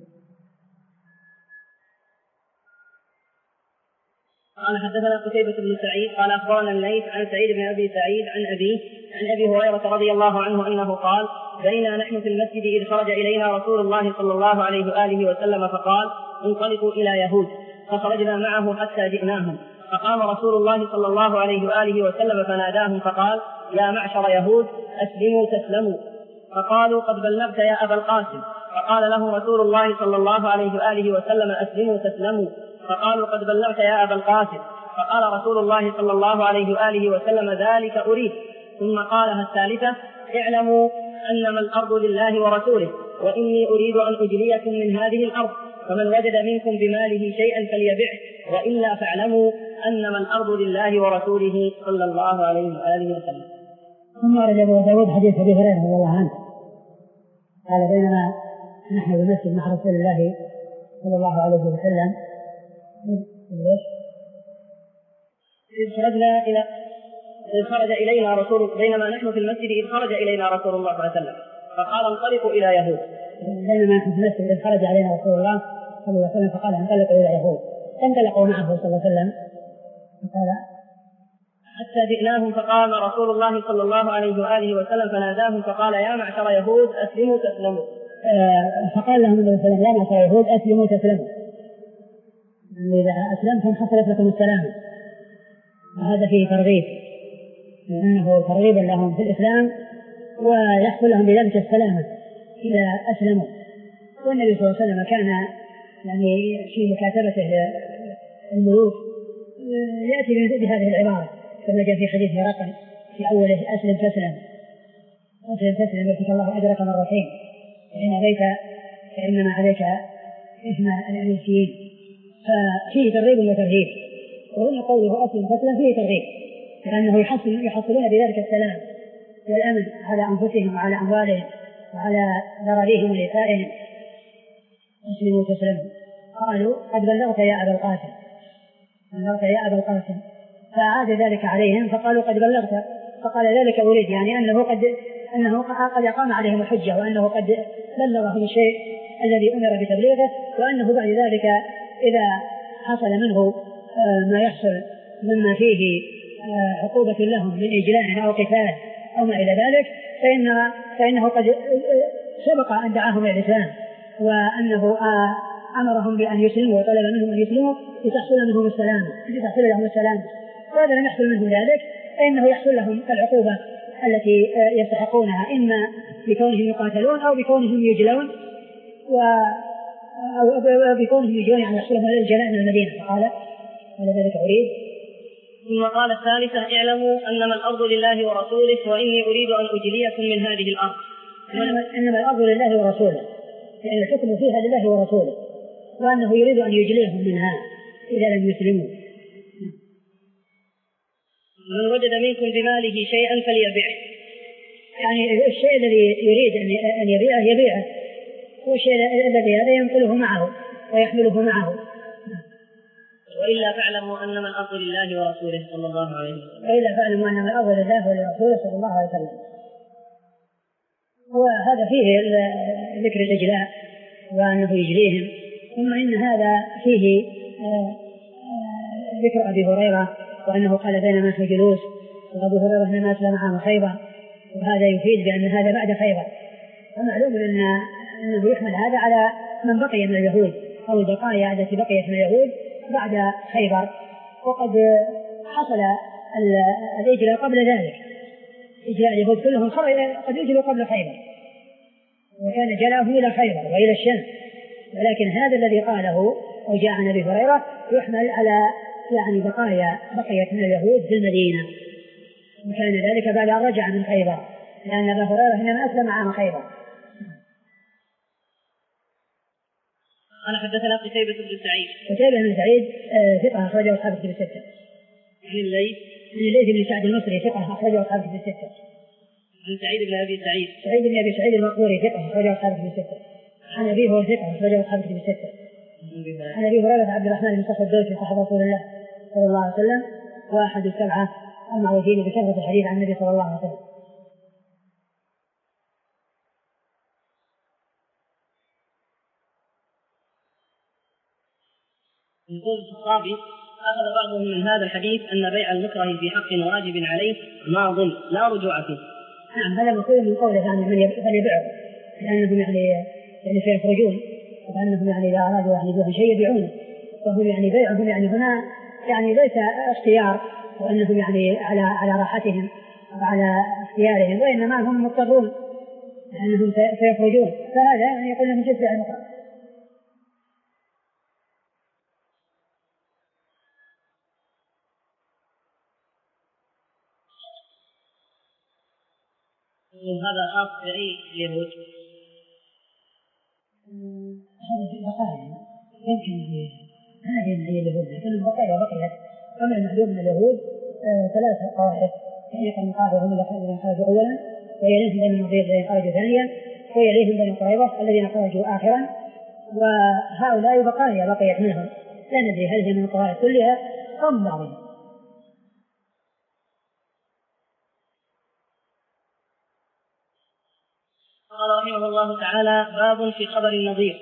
قال حدثنا قتيبة بن سعيد قال أخبرنا الليث عن سعيد بن أبي سعيد عن أبيه عن أبي هريرة رضي الله عنه أنه قال: بينا نحن في المسجد إذ خرج إلينا رسول الله صلى الله عليه وآله وسلم فقال: انطلقوا إلى يهود، فخرجنا معه حتى جئناهم، فقام رسول الله صلى الله عليه وآله وسلم فناداهم فقال: يا معشر يهود أسلموا تسلموا. فقالوا: قد بلغت يا أبا القاسم. فقال له رسول الله صلى الله عليه وآله وسلم: أسلموا تسلموا. فقالوا: قد بلغت يا أبا القاسم. فقال رسول الله صلى الله عليه وآله وسلم: ذلك أريد. ثم قالها الثالثة: اعلموا أنما الأرض لله ورسوله، وإني أريد أن أجليكم من هذه الأرض، فمن وجد منكم بماله شيئا فليبعه، وإلا فاعلموا أنما الأرض لله ورسوله صلى الله عليه وآله وسلم. ثم ورد أبو داود حديث أبي هريرة رضي الله عنه قال: بينما نحن بمسجد مع رسول الله صلى الله عليه وسلم إذ خرجنا إلى إذ خرج إلينا رسول بينما نحن في المسجد إذ خرج إلينا رسول الله صلى الله عليه وسلم فقال: انطلقوا إلى يهود. بينما نحن في المسجد إذ خرج علينا رسول الله صلى الله عليه وسلم فقال: انطلقوا إلى يهود. انطلقوا معه صلى الله عليه وسلم فقال حتى جئناهم، فقام رسول الله صلى الله عليه وآله وسلم فناداهم فقال: يا معشر يهود أسلموا تسلموا. آه فقال لهم النبي صلى الله عليه وسلم: يا معشر يهود أسلموا تسلموا، إذا أسلمتم حصلت لكم السلام. وهذا فيه ترغيب، لأنه ترغيب لهم في الإسلام ويحصل لهم بذلك السلامة إذا أسلموا. والنبي صلى الله عليه وسلم كان يعني في مكاتبته الملوك يأتي بهذه العبارة كما جاء في حديث هرقل في أوله: أسلم تسلم، أسلم تسلم يؤتيك الله أجرك مرتين، فإن أبيت فإنما عليك إثم الأمريكيين. ففيه ترغيب وترهيب، وهنا قوله أسلم تسلم فيه ترغيب، لأنه يحصل يحصلون بذلك السلام والأمن على أنفسهم وعلى أموالهم وعلى ذراريهم ونسائهم. أسلموا تسلموا. قالوا: قد بلغت يا أبا القاسم، بلغت يا أبا القاسم. فعاد ذلك عليهم فقالوا: قد بلغت. فقال: ذلك أريد، يعني أنه قد أنه قد أقام عليهم الحجة، وأنه قد بلغهم الشيء الذي أمر بتبليغه، وأنه بعد ذلك إذا حصل منه ما يحصل مما فيه عقوبة لهم من إجلاء أو قتال أو ما إلى ذلك فإن فإنه قد سبق أن دعاهم إلى الإسلام، وأنه أمرهم بأن يسلموا وطلب منهم أن يسلموا لتحصل منهم السلام لتحصل لهم السلام. وإذا لم يحصل منهم ذلك فإنه يحصل لهم العقوبة التي يستحقونها، إما بكونهم يقاتلون أو بكونهم يجلون أو بكونهم يجلون يعني يحصل لهم الجلاء من المدينة. فقال: ولذلك أريد. ثم قال الثالثة: اعلموا أنما الأرض لله ورسوله، وإني أريد أن أجليكم من هذه الأرض. إنما الأرض لله ورسوله، يعني الحكم فيها لله ورسوله، وأنه يريد أن يجليهم منها إذا لم يسلموا. من وجد منكم بماله شيئا فليبيعه، يعني الشيء الذي يريد أن يبيعه يبيعه، والشيء الذي هذا ينقله معه ويحمله معه. وإلا فاعلموا أنما الأرض لله ورسوله صلى الله عليه وسلم. وإلا فاعلموا أنما الأرض لله ولرسوله صلى الله عليه وسلم. وهذا فيه ذكر الإجلاء وأنه يجليهم. ثم إن هذا فيه ذكر أبي هريرة وأنه قال بينما نحن جلوس وأبو هريرة إنما أسلم عام خيبر، وهذا يفيد بأن هذا بعد خيبر. ومعلوم أن أنه يحمل هذا على من بقي من اليهود أو البقايا التي بقيت من اليهود بعد خيبر، وقد حصل الإجلاء قبل ذلك. إجلاء اليهود كلهم قد يجلوا قبل خيبر، وكان جلاءه إلى خيبر وإلى الشام، ولكن هذا الذي قاله وجاء عن أبي هريرة يحمل على يعني بقايا بقيت من اليهود في المدينة، وكان ذلك بعد أن رجع من خيبر، لأن أبا هريرة إنما أسلم عام خيبر. قال حدثنا قتيبة بن سعيد. قتيبة بن سعيد ثقة أخرجه أصحاب الكتب الستة. عن الليث عن الليث بن سعد المصري ثقة أخرجه أصحاب الكتب الستة. عن سعيد بن أبي سعيد. سعيد بن أبي سعيد المقبوري ثقة أخرجه أصحاب الكتب الستة. عن أبيه هو ثقة أخرجه أصحاب الكتب الستة. عن أبي هريرة عبد الرحمن بن صخر الدوسي صحابة رسول الله صلى الله عليه وسلم، وأحد السبعة المعروفين بكثرة الحديث عن النبي صلى الله عليه وسلم. يقول الخطابي: أخذ بعضهم من هذا الحديث أن بيع المكره في حق واجب عليه ماض لا رجوع فيه. نعم، هذا مقول من قوله يعني من يبيعه، لأنهم يعني يعني سيخرجون، وأنهم يعني إذا أرادوا يعني يبيعون شيء يبيعونه، فهم يعني بيعهم يعني هنا يعني ليس اختيار، وأنهم يعني على على راحتهم وعلى اختيارهم، وإنما هم مضطرون لأنهم سيخرجون، فهذا يعني يقول لهم جزء المكره. هذا خاص بأي اليهود؟ هذا في بقايا يمكن هذه هي اليهود، لكن البقايا بقيت. ومن المعلوم من اليهود ثلاثة طوائف، فريق قالوا هم الذين خرجوا أولا، ويليهم بني النضير الذين خرجوا ثانيا، ويليهم بني قريظة الذين خرجوا آخرا، وهؤلاء بقايا بقيت منهم، لا ندري هل هي من الطوائف كلها أو من بعضها. قال رحمه الله تعالى: باب في خبر النظير.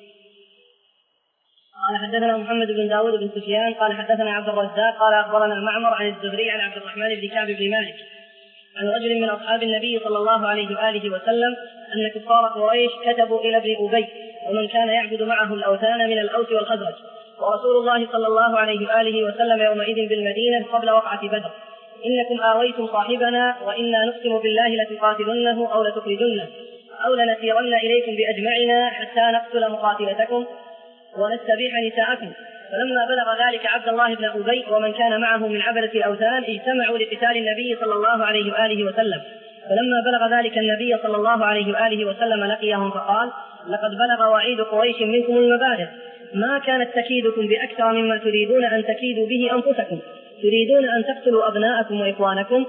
قال حدثنا محمد بن داود بن سفيان قال حدثنا عبد الرزاق قال أخبرنا معمر عن الزهري عن عبد الرحمن بن كعب بن مالك عن رجل من أصحاب النبي صلى الله عليه وآله وسلم أن كفار قريش كتبوا إلى ابن أبي ومن كان يعبد معه الأوثان من الأوس والخزرج، ورسول الله صلى الله عليه وآله وسلم يومئذ بالمدينة قبل وقعة بدر: إنكم آويتم صاحبنا وإنا نقسم بالله لتقاتلنه أو لتخرجنه أو لنسيرن إليكم بأجمعنا حتى نقتل مقاتلتكم ونستبيح نساءكم. فلما بلغ ذلك عبد الله بن أبي ومن كان معه من عبدة الأوثان اجتمعوا لقتال النبي صلى الله عليه وآله وسلم. فلما بلغ ذلك النبي صلى الله عليه وآله وسلم لقيهم فقال: لقد بلغ وعيد قريش منكم المبالغ، ما كانت تكيدكم بأكثر مما تريدون أن تكيدوا به أنفسكم، تريدون أن تقتلوا أبناءكم وإخوانكم.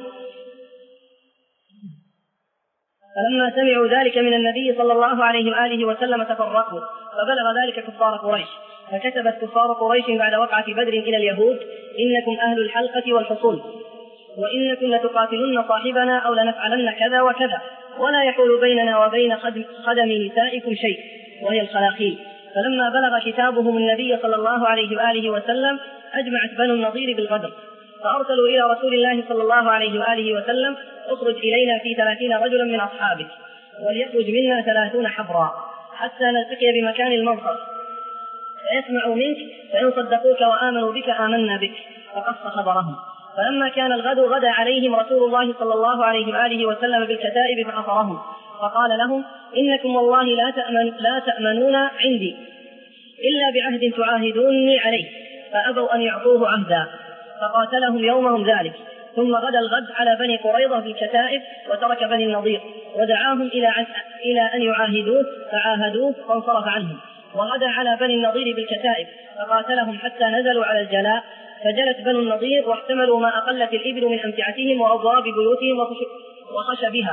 فلما سمعوا ذلك من النبي صلى الله عليه وآله وسلم تفرقوا، فبلغ ذلك كفار قريش، فكتبت كفار قريش بعد وقعة بدر إلى اليهود: إنكم أهل الحلقة والحصول، وإنكم لتقاتلن صاحبنا أو لنفعلن كذا وكذا، ولا يحول بيننا وبين خدم نسائكم شيء وهي الخلاخيل. فلما بلغ كتابهم النبي صلى الله عليه وآله وسلم أجمعت بنو النضير بالغدر، فأرسلوا إلى رسول الله صلى الله عليه وآله وسلم: اخرج إلينا في ثلاثين رجلا من أصحابك، وليخرج منا ثلاثون حبرا حتى نلتقي بمكان المنصر، فيسمعوا منك، فإن صدقوك وآمنوا بك آمنا بك. فقص خبرهم. فلما كان الغد غدا عليهم رسول الله صلى الله عليه وآله وسلم بالكتائب فحصرهم، فقال لهم: إنكم والله لا, تأمن لا تأمنون عندي إلا بعهد تعاهدوني عليه، فأبوا أن يعطوه عهدا، فقاتلهم يومهم ذلك. ثم غدا الغد على بني قريظة بالكتائب وترك بني النضير، ودعاهم إلى أن يعاهدوه فعاهدوه فانصرف عنهم. وغدا على بني النضير بالكتائب فقاتلهم حتى نزلوا على الجلاء، فجلت بنو النضير واحتملوا ما أقلت الإبل من أمتعتهم وأبواب بيوتهم وخشبها،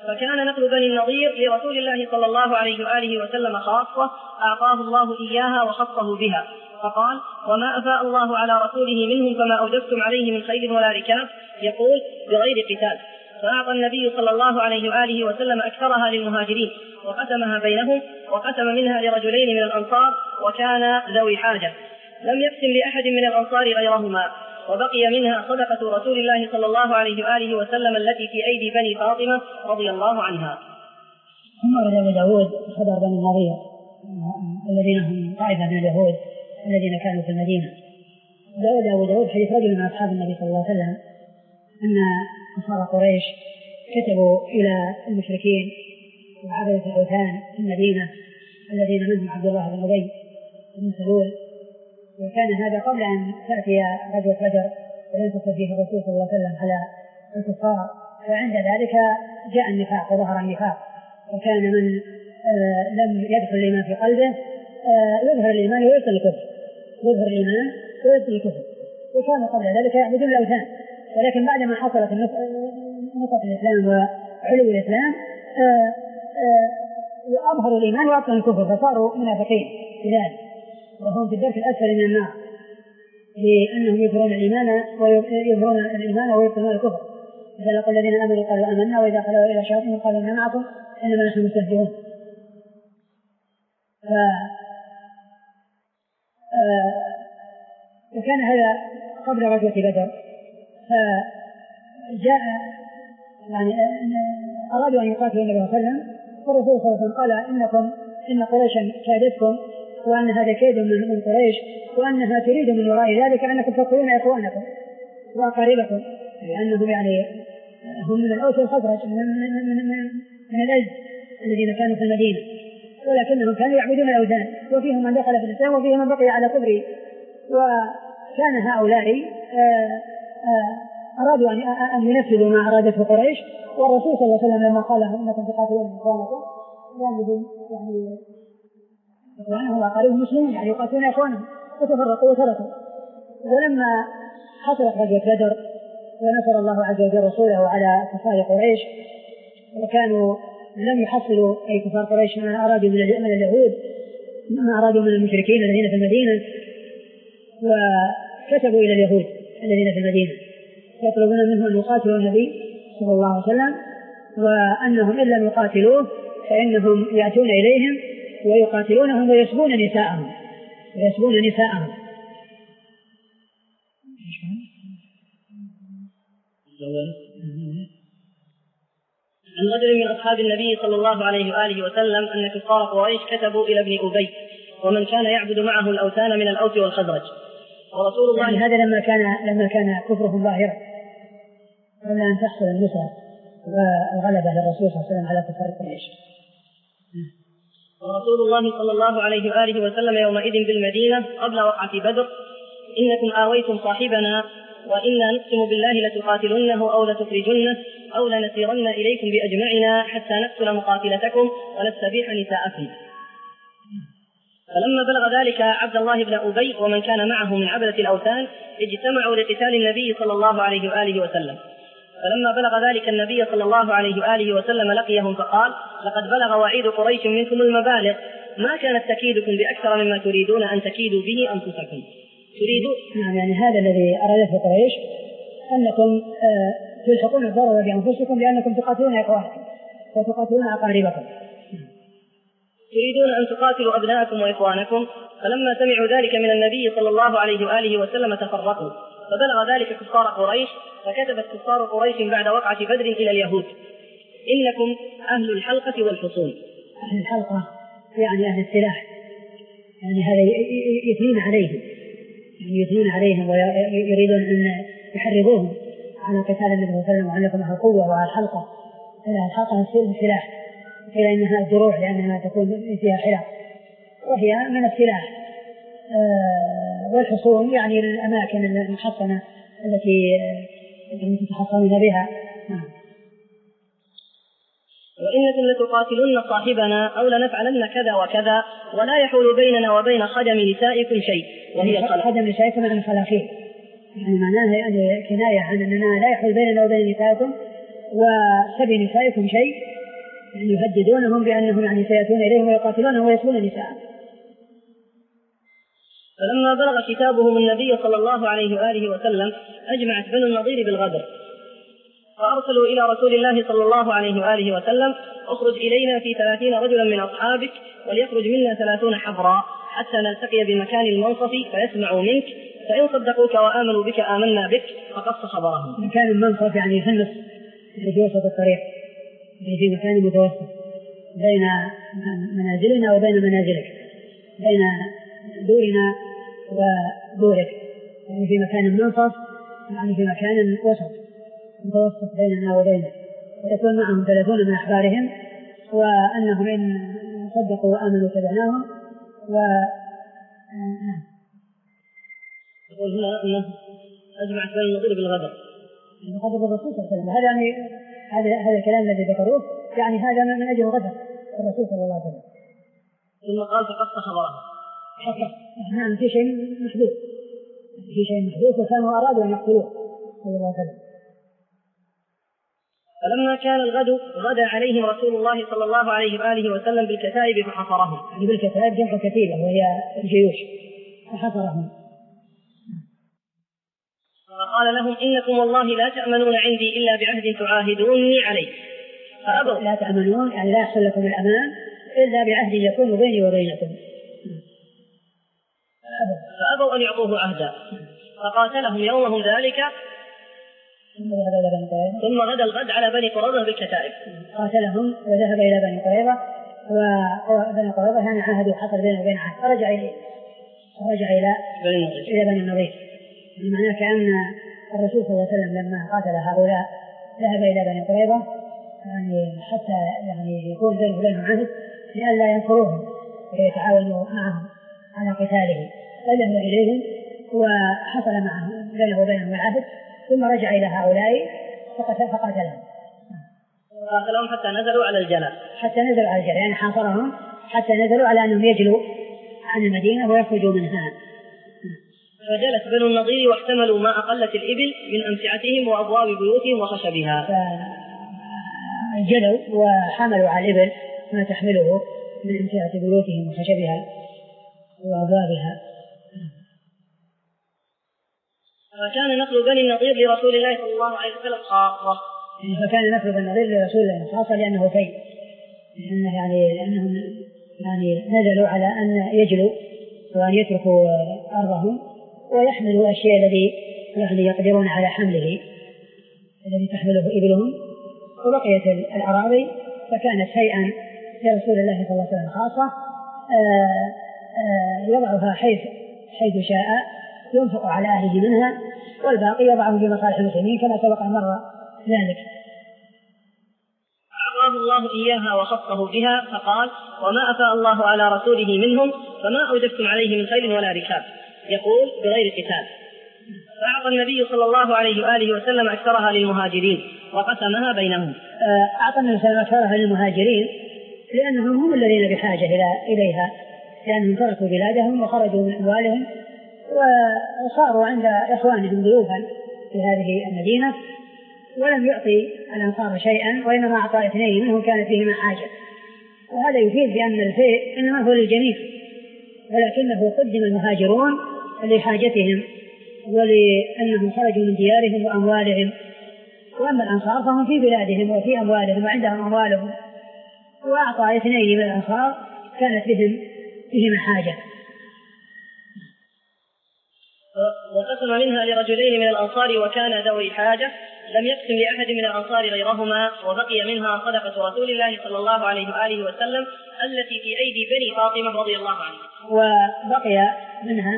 فكان نقل بني النضير لرسول الله صلى الله عليه وآله وسلم خاصة أعطاه الله إياها وخصه بها، فقال: وما أفاء الله على رسوله منهم فما أوجبتم عليه من خيل ولا ركاب، يقول بغير قتال. فأعطى النبي صلى الله عليه وآله وسلم أكثرها للمهاجرين وقسمها بينهم، وقسم منها لرجلين من الأنصار وكان ذوي حاجة، لم يقسم لأحد من الأنصار غيرهما، وبقي منها صدقة رسول الله صلى الله عليه وآله وسلم التي في أيدي بني فاطمة رضي الله عنها. ثم ورد أبو داود خبر بني النضير الذين هم طائفة من اليهود الذين كانوا في المدينة. ورد أبو داود حديث رجل من أصحاب النبي صلى الله عليه وسلم أن كفار قريش كتبوا إلى المشركين وعبدة الأوثان في المدينة الذين منهم عبد الله بن أبي بن سلول، وكان هذا قبل أن تأتي غزوة بدر وينتصر فيه الرسول صلى الله عليه وسلم على الكفار، فعند ذلك جاء النفاق وظهر النفاق، وكان من آه لم يدخل الإيمان في قلبه آه يظهر الإيمان ويبطل الكفر، يظهر الإيمان ويبطل الكفر، وكانوا قبل ذلك يعبدون الأوثان. ولكن بعدما حصلت نصرة الإسلام وعلو الإسلام آه آه أظهروا الإيمان وأبطلوا الكفر، فصاروا منافقين بذلك، وهم في الدرك الأسفل من النار لأنهم يظهرون الإيمان ويظهرون الإيمان ويبطلون الكفر. إذا لقوا الذين آمنوا قالوا آمنا وإذا خلوا إلى شياطينهم قالوا إنا معكم إنما نحن مستهزئون. ف وكان هذا قبل غزوة بدر، فجاء يعني أرادوا أن يقاتلوا النبي صلى الله عليه وسلم، والرسول صلى الله عليه وسلم قال: إنكم إن قريشا كادتكم، وأن هذا كيد من قريش، وأنها تريد من وراء ذلك أنكم تقتلون إخوانكم وأقاربكم، لأنهم يعني هم من الأوس والخزرج من, من, من, من, من الأزد الذين كانوا في المدينة، ولكنهم كانوا يعبدون الأوثان، وفيهم من دخل في الإسلام وفيهم من بقي على كفره. وكان هؤلاء أرادوا أن ينفذوا ما أرادته قريش، والرسول صلى الله عليه وسلم لما قال لهم إنكم تقاتلون إخوانكم لأنهم يعني إخوانهم وأقاربهم مسلمين، يعني يقاتلون إخوانهم، فتفرقوا وتركوا. ولما حصلت غزوة بدر ونصر الله عز وجل رسوله على كفار قريش، وكانوا لم يحصلوا أي كفار قريش ما أرادوا من اليهود، ما أرادوا من المشركين الذين في المدينة، وكتبوا إلى اليهود الذين في المدينة يطلبون منهم أن يقاتلوا النبي صلى الله عليه وسلم، وأنهم إن لم يقاتلوه فإنهم يأتون إليهم ويقاتلونهم ويسبون نساءهم ويسبون نساءهم. عن رجل من أصحاب النبي صلى الله عليه وآله وسلم أن كفار قريش كتبوا إلى ابن أبي ومن كان يعبد معه الأوثان من الأوس والخزرج، ورسول الله يعني هذا لما كان لما كان كفرهم ظاهرا قبل أن تحصل النصرة والغلبة للرسول صلى الله عليه وسلم على كفار قريش. ورسول الله صلى الله عليه وآله وسلم يومئذ بالمدينة قبل وقعة بدر: إنكم آويتم صاحبنا وإنا نقسم بالله لتقاتلنه أو لتخرجنه أو لنسيرن إليكم بأجمعنا حتى نقتل مقاتلتكم ونستبيح نساءكم. فلما بلغ ذلك عبد الله بن أبي ومن كان معه من عبدة الأوثان اجتمعوا لقتال النبي صلى الله عليه وآله وسلم. فلما بلغ ذلك النبي صلى الله عليه وآله وسلم لقيهم فقال: لقد بلغ وعيد قريش منكم المبالغ، ما كانت تكيدكم بأكثر مما تريدون أن تكيدوا به أنفسكم. تريدون نعم يعني هذا الذي أرادته قريش أنكم آه تلحقون الضرر بأنفسكم لأنكم تقاتلون إخوانكم وتقاتلون أقاربكم، تريدون أن تقاتلوا أبناءكم وإخوانكم. فلما سمعوا ذلك من النبي صلى الله عليه وآله وسلم تفرقوا، فبلغ ذلك كفار قريش، فكتبت كفار قريش بعد وقعة بدر إلى اليهود: إنكم أهل الحلقة والحصون. أهل الحلقة يعني أهل السلاح، يعني هذا يثنون عليهم يعني يثنون عليهم ويريدون أن يحرضوهم على قتال النبي صلى الله عليه وسلم وأنكم أهل القوة وأهل الحلقة. هذا الحلقة السلاح، قيل إنها الدروع لأنها تكون فيها حلق وهي من السلاح، آه والحصون يعني الأماكن المحصنة التي تتحصنون بها. وإنكم لتقاتلن صاحبنا أو لنفعلن كذا وكذا ولا يحول بيننا وبين خدم نسائكم شيء، وهي خدم نسائكم عن الخلاخيل، يعني معناها يعني كناية عن أننا لا يحول بيننا وبين نسائكم وسبي نسائكم شيء، يعني يهددونهم بأنهم يعني سيأتون إليهم ويقاتلونهم ويسلون نساءهم. فلما بلغ كتابهم النبي صلى الله عليه وآله وسلم أجمعت بنو النضير بالغدر، فأرسلوا إلى رسول الله صلى الله عليه وآله وسلم: اخرج إلينا في ثلاثين رجلا من أصحابك، وليخرج منا ثلاثون حبرا، حتى نلتقي بمكان المنصف فيسمعوا منك، فإن صدقوك وآمنوا بك آمنا بك. فقص خبرهم. مكان المنصف يعني في النص، في وسط الطريق، في مكان متوسط بين منازلنا وبين منازلك، بين دورنا ودورك، يعني في مكان المنصف، يعني في مكان وسط متوسط بيننا وبينك، ويكون معهم ثلاثون من أحبارهم، وأنهم إن صدقوا وآمنوا تبعناهم. و يقول هنا أنه أجمعت بين النضير بالغدر، غدر الرسول صلى الله عليه وسلم. هذا يعني هذا هذا الكلام الذي ذكروه يعني هذا من أجل غدر الرسول صلى الله عليه وسلم. ثم قال: فقص خبره. نعم، في شيء محدود، في شيء محدود، وكانوا أرادوا أن يقتلوه صلى الله عليه وسلم. فلما كان الغد غدا عليهم رسول الله صلى الله عليه وآله وسلم بالكتائب فحصرهم. يعني بالكتائب جمع كتيبة وهي الجيوش، فحصرهم. فقال لهم: إنكم والله لا تأمنون عندي إلا بعهد تعاهدوني عليه. فأبوا. لا تأمنون يعني لا يحصل لكم الأمان إلا بعهد يكون بيني وبينكم. فأبوا أن يعطوه عهدا، فقاتلهم يومهم ذلك، ثم غدا الغد على بني قريظة بالكتائب. قاتلهم وذهب إلى بني قريظة، وبني قريظة يعني عهد حصل بينه وبين عهد، فرجع إليه، رجع إلى إلى بني النضير. بمعنى كأن الرسول صلى الله عليه وسلم لما قاتل هؤلاء ذهب إلى بني قريظة يعني حتى يعني يكون بينه وبينهم عهد لئلا ينصروهم ويتعاونوا معهم على قتاله، فذهب إليهم وحصل معهم بينه وبينهم العهد، ثم رجع إلى هؤلاء فقاتلهم قاتلهم حتى نزلوا على الجلاء حتى نزلوا على الجلاء يعني حاصرهم حتى نزلوا على أنهم يجلوا عن المدينة ويخرجوا منها. فجلس بنو النضير واحتملوا ما أقلت الإبل من أمتعتهم وأبواب بيوتهم وخشبها. فجلوا وحملوا على الإبل ما تحمله من أمتعة بيوتهم وخشبها وأبوابها. فكان نقل بني النضير لرسول الله صلى الله عليه وسلم خاصة. فكان نقل بني النضير لرسول الله خاصة لأنه فيه، لأنه يعني لأنهم يعني نزلوا على أن يجلوا وأن يتركوا أرضهم ويحملوا الشيء الذي يعني يقدرون على حمله الذي تحمله إبلهم، وبقيت الأراضي فكانت هيئا لرسول الله صلى الله عليه وسلم خاصة يضعها حيث حيث شاء ينفق على أهله منها، والباقي يضعه في مصالح المسلمين كما سبق مرة ذلك. أعطاه الله إياها وخصه بها، فقال: وما أفاء الله على رسوله منهم فما أوجبتم عليه من خيل ولا ركاب، يقول بغير قتال. فأعطى النبي صلى الله عليه وآله وسلم أكثرها للمهاجرين وقسمها بينهم. أعطى النبي صلى الله عليه وسلم أكثرها للمهاجرين لأنهم هم الذين بحاجة إليها، لأنهم تركوا بلادهم وخرجوا من أموالهم وصاروا عند إخوانهم ضيوفا في هذه المدينة، ولم يعطي الأنصار شيئا وإنما أعطى اثنين منهم كانت فيهما حاجة. وهذا يفيد بأن الفيء إنما هو للجميع، ولكنه قدم المهاجرون لحاجتهم ولأنهم خرجوا من ديارهم وأموالهم، وأما الأنصار فهم في بلادهم وفي أموالهم وعندهم أموالهم، وأعطى اثنين من الأنصار كانت بهم بهما حاجة. وقسم منها لرجلين من الأنصار وكان ذوي حاجة، لم يقسم لأحد من الأنصار غيرهما، وبقي منها صدقة رسول الله صلى الله عليه وآله وسلم التي في أيدي بني فاطمة رضي الله عنها. وبقي منها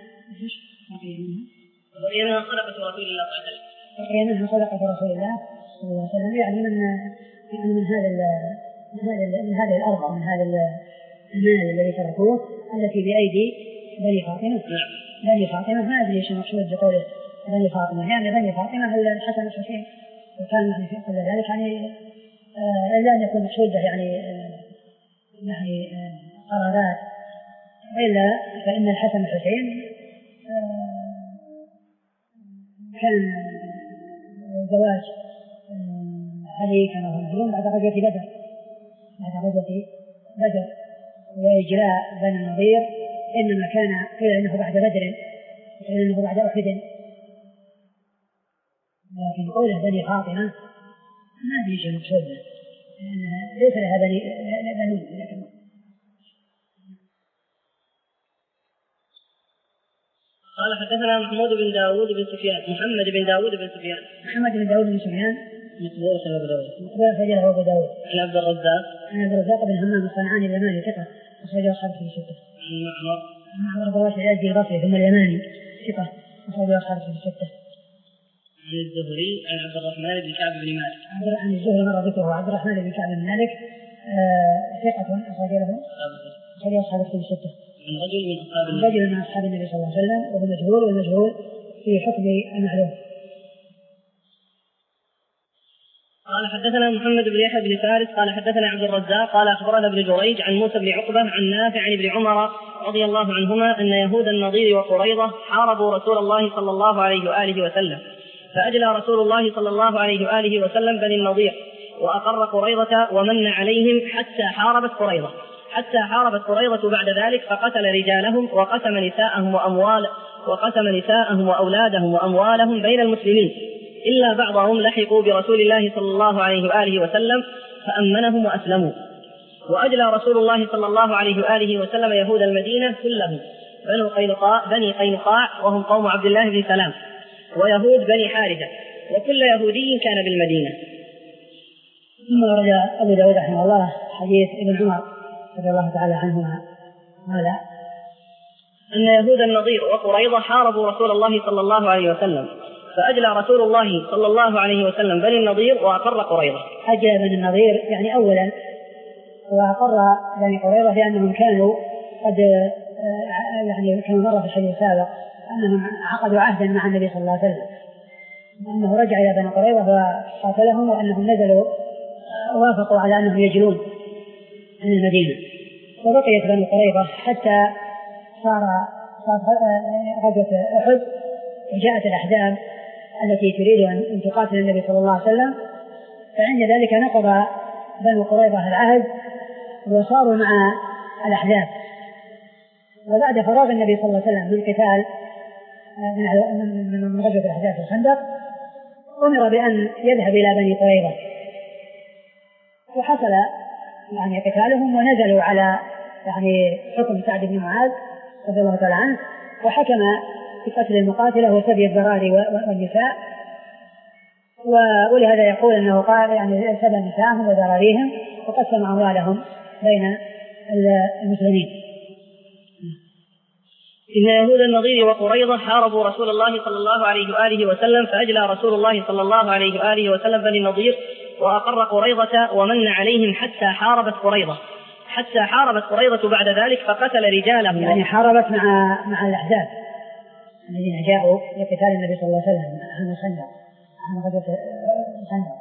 بقي منها صدقة رسول الله صلى الله عليه وسلم بقي منها صدقة رسول الله صلى الله عليه وسلم يعني من يعني من هذا من هذا من هذه الأرض، من هذا المال الذي تركوه التي بأيدي بني فاطمة. بني فاطمة ما أدري إيش المقصود بقوله بني فاطمة، يعني بني فاطمة هل الحسن والحسين، وكان يعني في كل ذلك يعني آه لا يكون مقصوده يعني آه يعني آه قرارات، وإلا فإن الحسن والحسين آه كان زواج آه علي كما هو معلوم بعد غزوة بدر، بعد غزوة بدر وإجلاء بني النضير إنما كان قيل إنه بعد بدر وقيل إنه بعد أحد، لكن قوله بني فاطمة ما في شيء مقصود له، ليس لها بني بنون. قال حدثنا محمود بن داود بن سفيان محمد بن داود بن سفيان محمد بن داود بن سفيان مقبول أبو داود مقبول فجره أبو داود عن عبد الرزاق عن عبد الرزاق بن همام الصنعاني اليماني ثقة أخرجه أصحاب الكتب الستة. عن معمر معمر بن راشد الأزدي البصري ثم اليماني ثقة أخرجه أصحاب الكتب الستة. عن الزهري عن عبد الرحمن بن كعب بن مالك عن الزهري مر ذكره عبد الرحمن بن كعب بن مالك ثقة أخرجه له أخرجه أصحاب الكتب الستة. من رجل من أصحاب النبي رجل من أصحاب النبي صلى الله عليه وسلم وهو مجهول والمجهول في حكم المعلوم. قال حدثنا محمد بن يحيى بن فارس قال حدثنا عبد الرزاق قال أخبرنا ابن جريج عن موسى بن عقبة عن نافع عن ابن عمر رضي الله عنهما أن يهود النضير وقريظة حاربوا رسول الله صلى الله عليه وآله وسلم، فأجلى رسول الله صلى الله عليه وآله وسلم بني النضير وأقر قريظة ومن عليهم حتى حاربت قريظة حتى حاربت قريظة بعد ذلك فقتل رجالهم وقسم نساءهم وأموال وقسم نساءهم وأولادهم وأموالهم بين المسلمين، إلا بعضهم لحقوا برسول الله صلى الله عليه وآله وسلم فأمنهم وأسلموا. وأجلى رسول الله صلى الله عليه وآله وسلم يهود المدينة كلهم، بنو قينقاع بني قينقاع وهم قوم عبد الله بن سلام، ويهود بني حارثة، وكل يهودي كان بالمدينة. ثم ورد أبو داود رحمه الله حديث ابن عمر رضي الله تعالى عنهما قال أن يهود النضير وقريظة حاربوا رسول الله صلى الله عليه وسلم، فأجلى رسول الله صلى الله عليه وسلم بني النضير وأقر قريظة. أجلى بني النضير يعني أولا، وأقر بني قريظة لأنهم كانوا قد يعني كما مر في الحديث السابق أنهم عقدوا عهدا مع النبي صلى الله عليه وسلم، وأنه رجع إلى بني قريظة وقاتلهم، وأنهم نزلوا وافقوا على أنهم يجلون عن المدينة، وبقيت بني قريظة حتى صار غزوة أحد وجاءت الأحزاب التي تريد أن تقاتل النبي صلى الله عليه وسلم، فعند ذلك نقض بني قريظة العهد وصاروا مع الأحزاب. وبعد فراغ النبي صلى الله عليه وسلم من قتال من غزوة الأحزاب في الخندق أمر بأن يذهب إلى بني قريظة، وحصل يعني قتالهم ونزلوا على يعني حكم سعد بن معاذ رضي الله تعالى عنه، وحكم بقتل المقاتلة وسبي الذراري والنساء، ولهذا يقول أنه قال يعني سبى نساءهم وذراريهم وقسم أموالهم بين المسلمين. إن يهود النضير وقريظة حاربوا رسول الله صلى الله عليه وآله وسلم، فأجلى رسول الله صلى الله عليه وآله وسلم بني النضير وأقر قريظة ومن عليهم حتى حاربت قريظة حتى حاربت قريظة بعد ذلك فقتل رجالهم. يعني حاربت مع مع الأحزاب الذين جاءوا لقتال النبي صلى الله عليه وسلم عن الخندق عن غزوة الخندق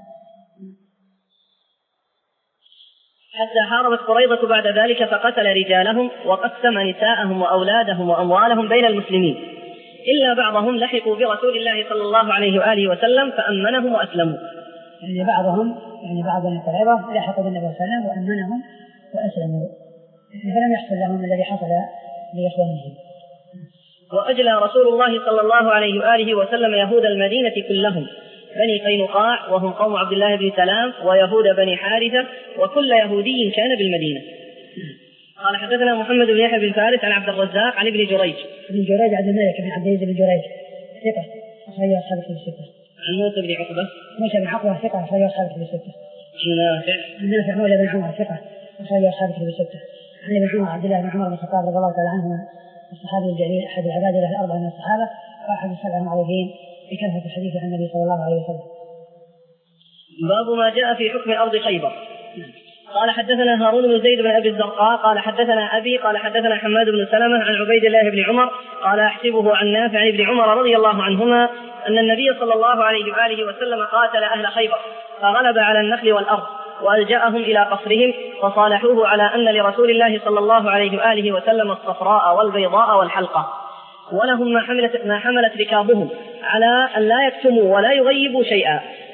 حتى حاربت قريظة بعد ذلك فقتل رجالهم وقسم نساءهم وأولادهم وأموالهم بين المسلمين، إلا بعضهم لحقوا برسول الله صلى الله عليه وآله وسلم فأمنهم وأسلموا. يعني بعضهم يعني بعض بني قريظة لحقوا بالنبي صلى الله عليه وسلم وأمنهم وأسلموا، فلم يحصل لهم الذي حصل لإخوانهم. وأجلى رسول الله صلى الله عليه وآله وسلم يهود المدينة كلهم، بني قينقاع وهم قوم عبد الله بن سلام، ويهود بني حارثة، وكل يهودي كان بالمدينة. قال حدثنا محمد بن يحيى بن فارس عن عبد الرزاق عن ابن جريج. ابن جريج عبد الملك بن عبد العزيز بن جريج ثقة أخرجه أصحاب الكتب الستة. عن موسى بن عقبة موسى بن عقبة ثقة أخرجه أصحاب الكتب الستة. عن نافع عن نافع مولى بن عمر ثقة أخرجه أصحاب الكتب الستة. عن ابن عمر عبد الله بن عمر بن الخطاب رضي الله تعالى عنهما الصحابي الجليل أحد العبادلة الأربعة من الصحابة وأحد السبع المعروفين بكثرة الحديث عن النبي صلى الله عليه وسلم. باب ما جاء في حكم أرض خيبر. قال حدثنا هارون بن زيد بن أبي الزرقاء قال حدثنا أبي قال حدثنا حماد بن سلمة عن عبيد الله بن عمر قال أحسبه عن نافع عن ابن عمر رضي الله عنهما أن النبي صلى الله عليه وآله وسلم قاتل أهل خيبر فغلب على النخل والأرض وألجأهم إلى قصرهم فصالحوه على أن لرسول الله صلى الله عليه وآله وسلم الصفراء والبيضاء والحلقة، ولهم ما حملت, ما حملت ركابهم على أن لا يكتموا ولا يغيبوا شيئا،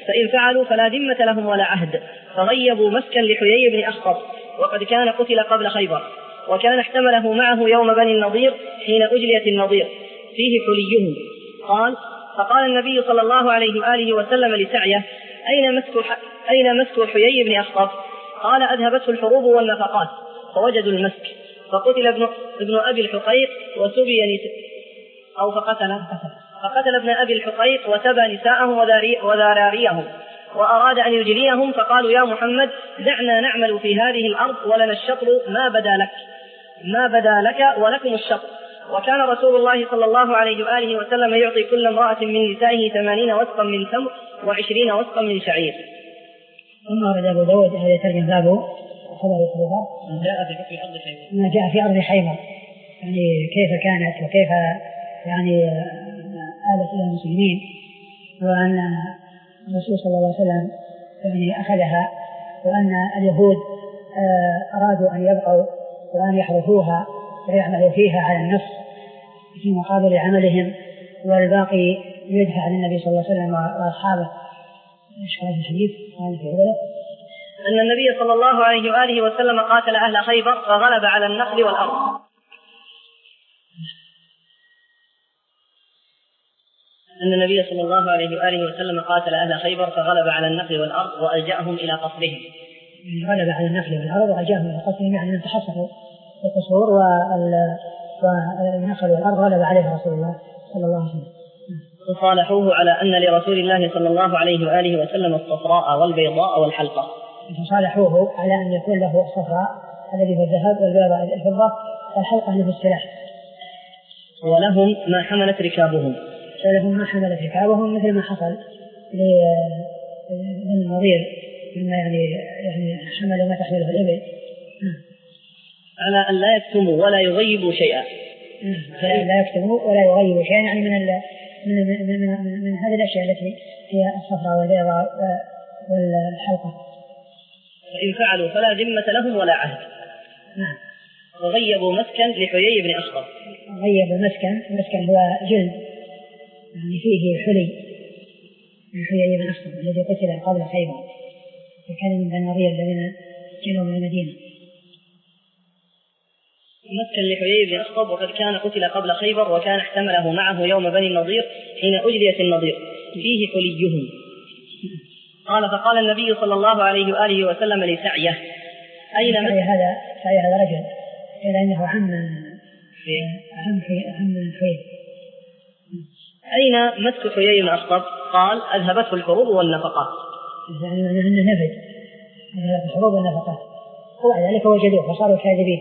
فإن فعلوا فلا ذمة لهم ولا عهد، فغيبوا مسكا لحيي بن أخطب وقد كان قتل قبل خيبر، وكان احتمله معه يوم بني النضير حين أجليت النضير فيه حليهم. قال: فقال النبي صلى الله عليه وآله وسلم لسعيه: أين مسك, أين مسك حيي بن أخطب؟ قال: أذهبته الحروب والنفقات. فوجدوا المسك، فقتل ابن, ابن أبي الحقيق وسبي أو فقتل فقتل ابن أبي الحقيق وسبى نساءهم وذراريهم، وأراد أن يجليهم، فقالوا: يا محمد دعنا نعمل في هذه الأرض ولنا الشطر ما بدا لك ما بدا لك ولكم الشطر. وكان رسول الله صلى الله عليه وآله وسلم يعطي كل امرأة من نسائه ثمانين وسقا من تمر وعشرين وسقا من شعير. ثم ورد أبو داود هذا يترجم بابه خبر خيبر ما جاء في حكم أرض خيبر ما جاء في أرض خيبر، يعني كيف كانت وكيف يعني آلت إلى المسلمين، وأن الرسول صلى الله عليه وسلم يعني أخذها، وأن اليهود أرادوا أن يبقوا وأن يحرثوها ويعملوا فيها على النص في مقابل عملهم، والباقي يدفع للنبي صلى الله عليه وسلم وأصحابه. إيش هذا الحديث؟ قال في ذلك أن النبي صلى الله عليه وآله وسلم قاتل أهل خيبر فغلب على النخل والأرض. أن النبي صلى الله عليه وآله وسلم قاتل أهل خيبر فغلب على النخل والأرض وألجأهم إلى قصرهم. غلب على النخل والأرض وألجأهم إلى قصرهم، يعني من تحصلوا القصور والنخل والأرض غلب عليه رسول الله صلى الله عليه وسلم. فصالحوه على أن لرسول الله صلى الله عليه وآله وسلم الصفراء والبيضاء والحلقة. فصالحوه على أن يكون له الصفراء الذي هو الذهب والبيضاء الفضة والحلقة اللي في السلاح. ولهم ما حملت ركابهم ولهم ما حملت ركابهم مثل ما حصل للنظير مما يعني يعني حملوا ما تحمله الإبل، على أن لا يكتموا ولا يغيبوا شيئا. لا يكتموا ولا يغيبوا شيئا، يعني من من من, من, من, من هذه الأشياء التي هي الصفراء والبيضاء والحلقة. فإن فعلوا فلا ذمة لهم ولا عهد. نعم. وغيبوا مسكا لحيي بن أخطب. غيبوا مسكا، مسكا هو جلد يعني فيه حلي من حيي بن أخطب الذي قتل قبل خيبر، وكان من النظير الذين جنوا من المدينة. مسكا لحيي بن أخطب وقد كان قتل قبل خيبر، وكان احتمله معه يوم بني النضير حين أجليت النضير فيه حليهم. قال: فقال النبي صلى الله عليه وآله وسلم لسعيه: أين سعي هذا سعي هذا رجل إلى أنه عم عم عم حيي. أين مسك حيي بن أخطب؟ قال: أذهبته الحروب والنفقات. يعني أنه نفد أذهبت الحروب والنفقات، وبعد ذلك وجدوه فصاروا كاذبين.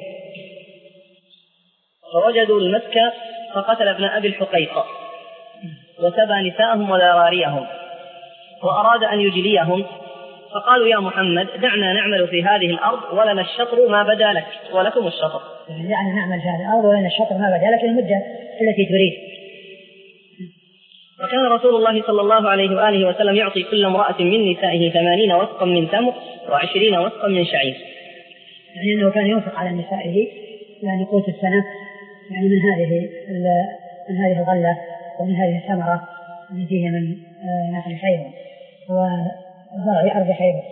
فوجدوا المسك فقتل ابن أبي الحقيق وسبى نساءهم وذراريهم، وأراد أن يجليهم، فقالوا: يا محمد دعنا نعمل في هذه الأرض ولنا الشطر ما بدا لك ولكم الشطر. دعنا نعمل في هذه الأرض ولنا الشطر ما بدا لك المدة التي تريد. وكان رسول الله صلى الله عليه وآله وسلم يعطي كل امرأة من نسائه ثمانين وسقا من تمر وعشرين وسقا من شعير، يعني أنه كان ينفق على نسائه يعني قوت السنة، يعني من هذه من هذه الغلة ومن هذه الثمرة التي هي من نخل خيبر وزرع أرض خيبر.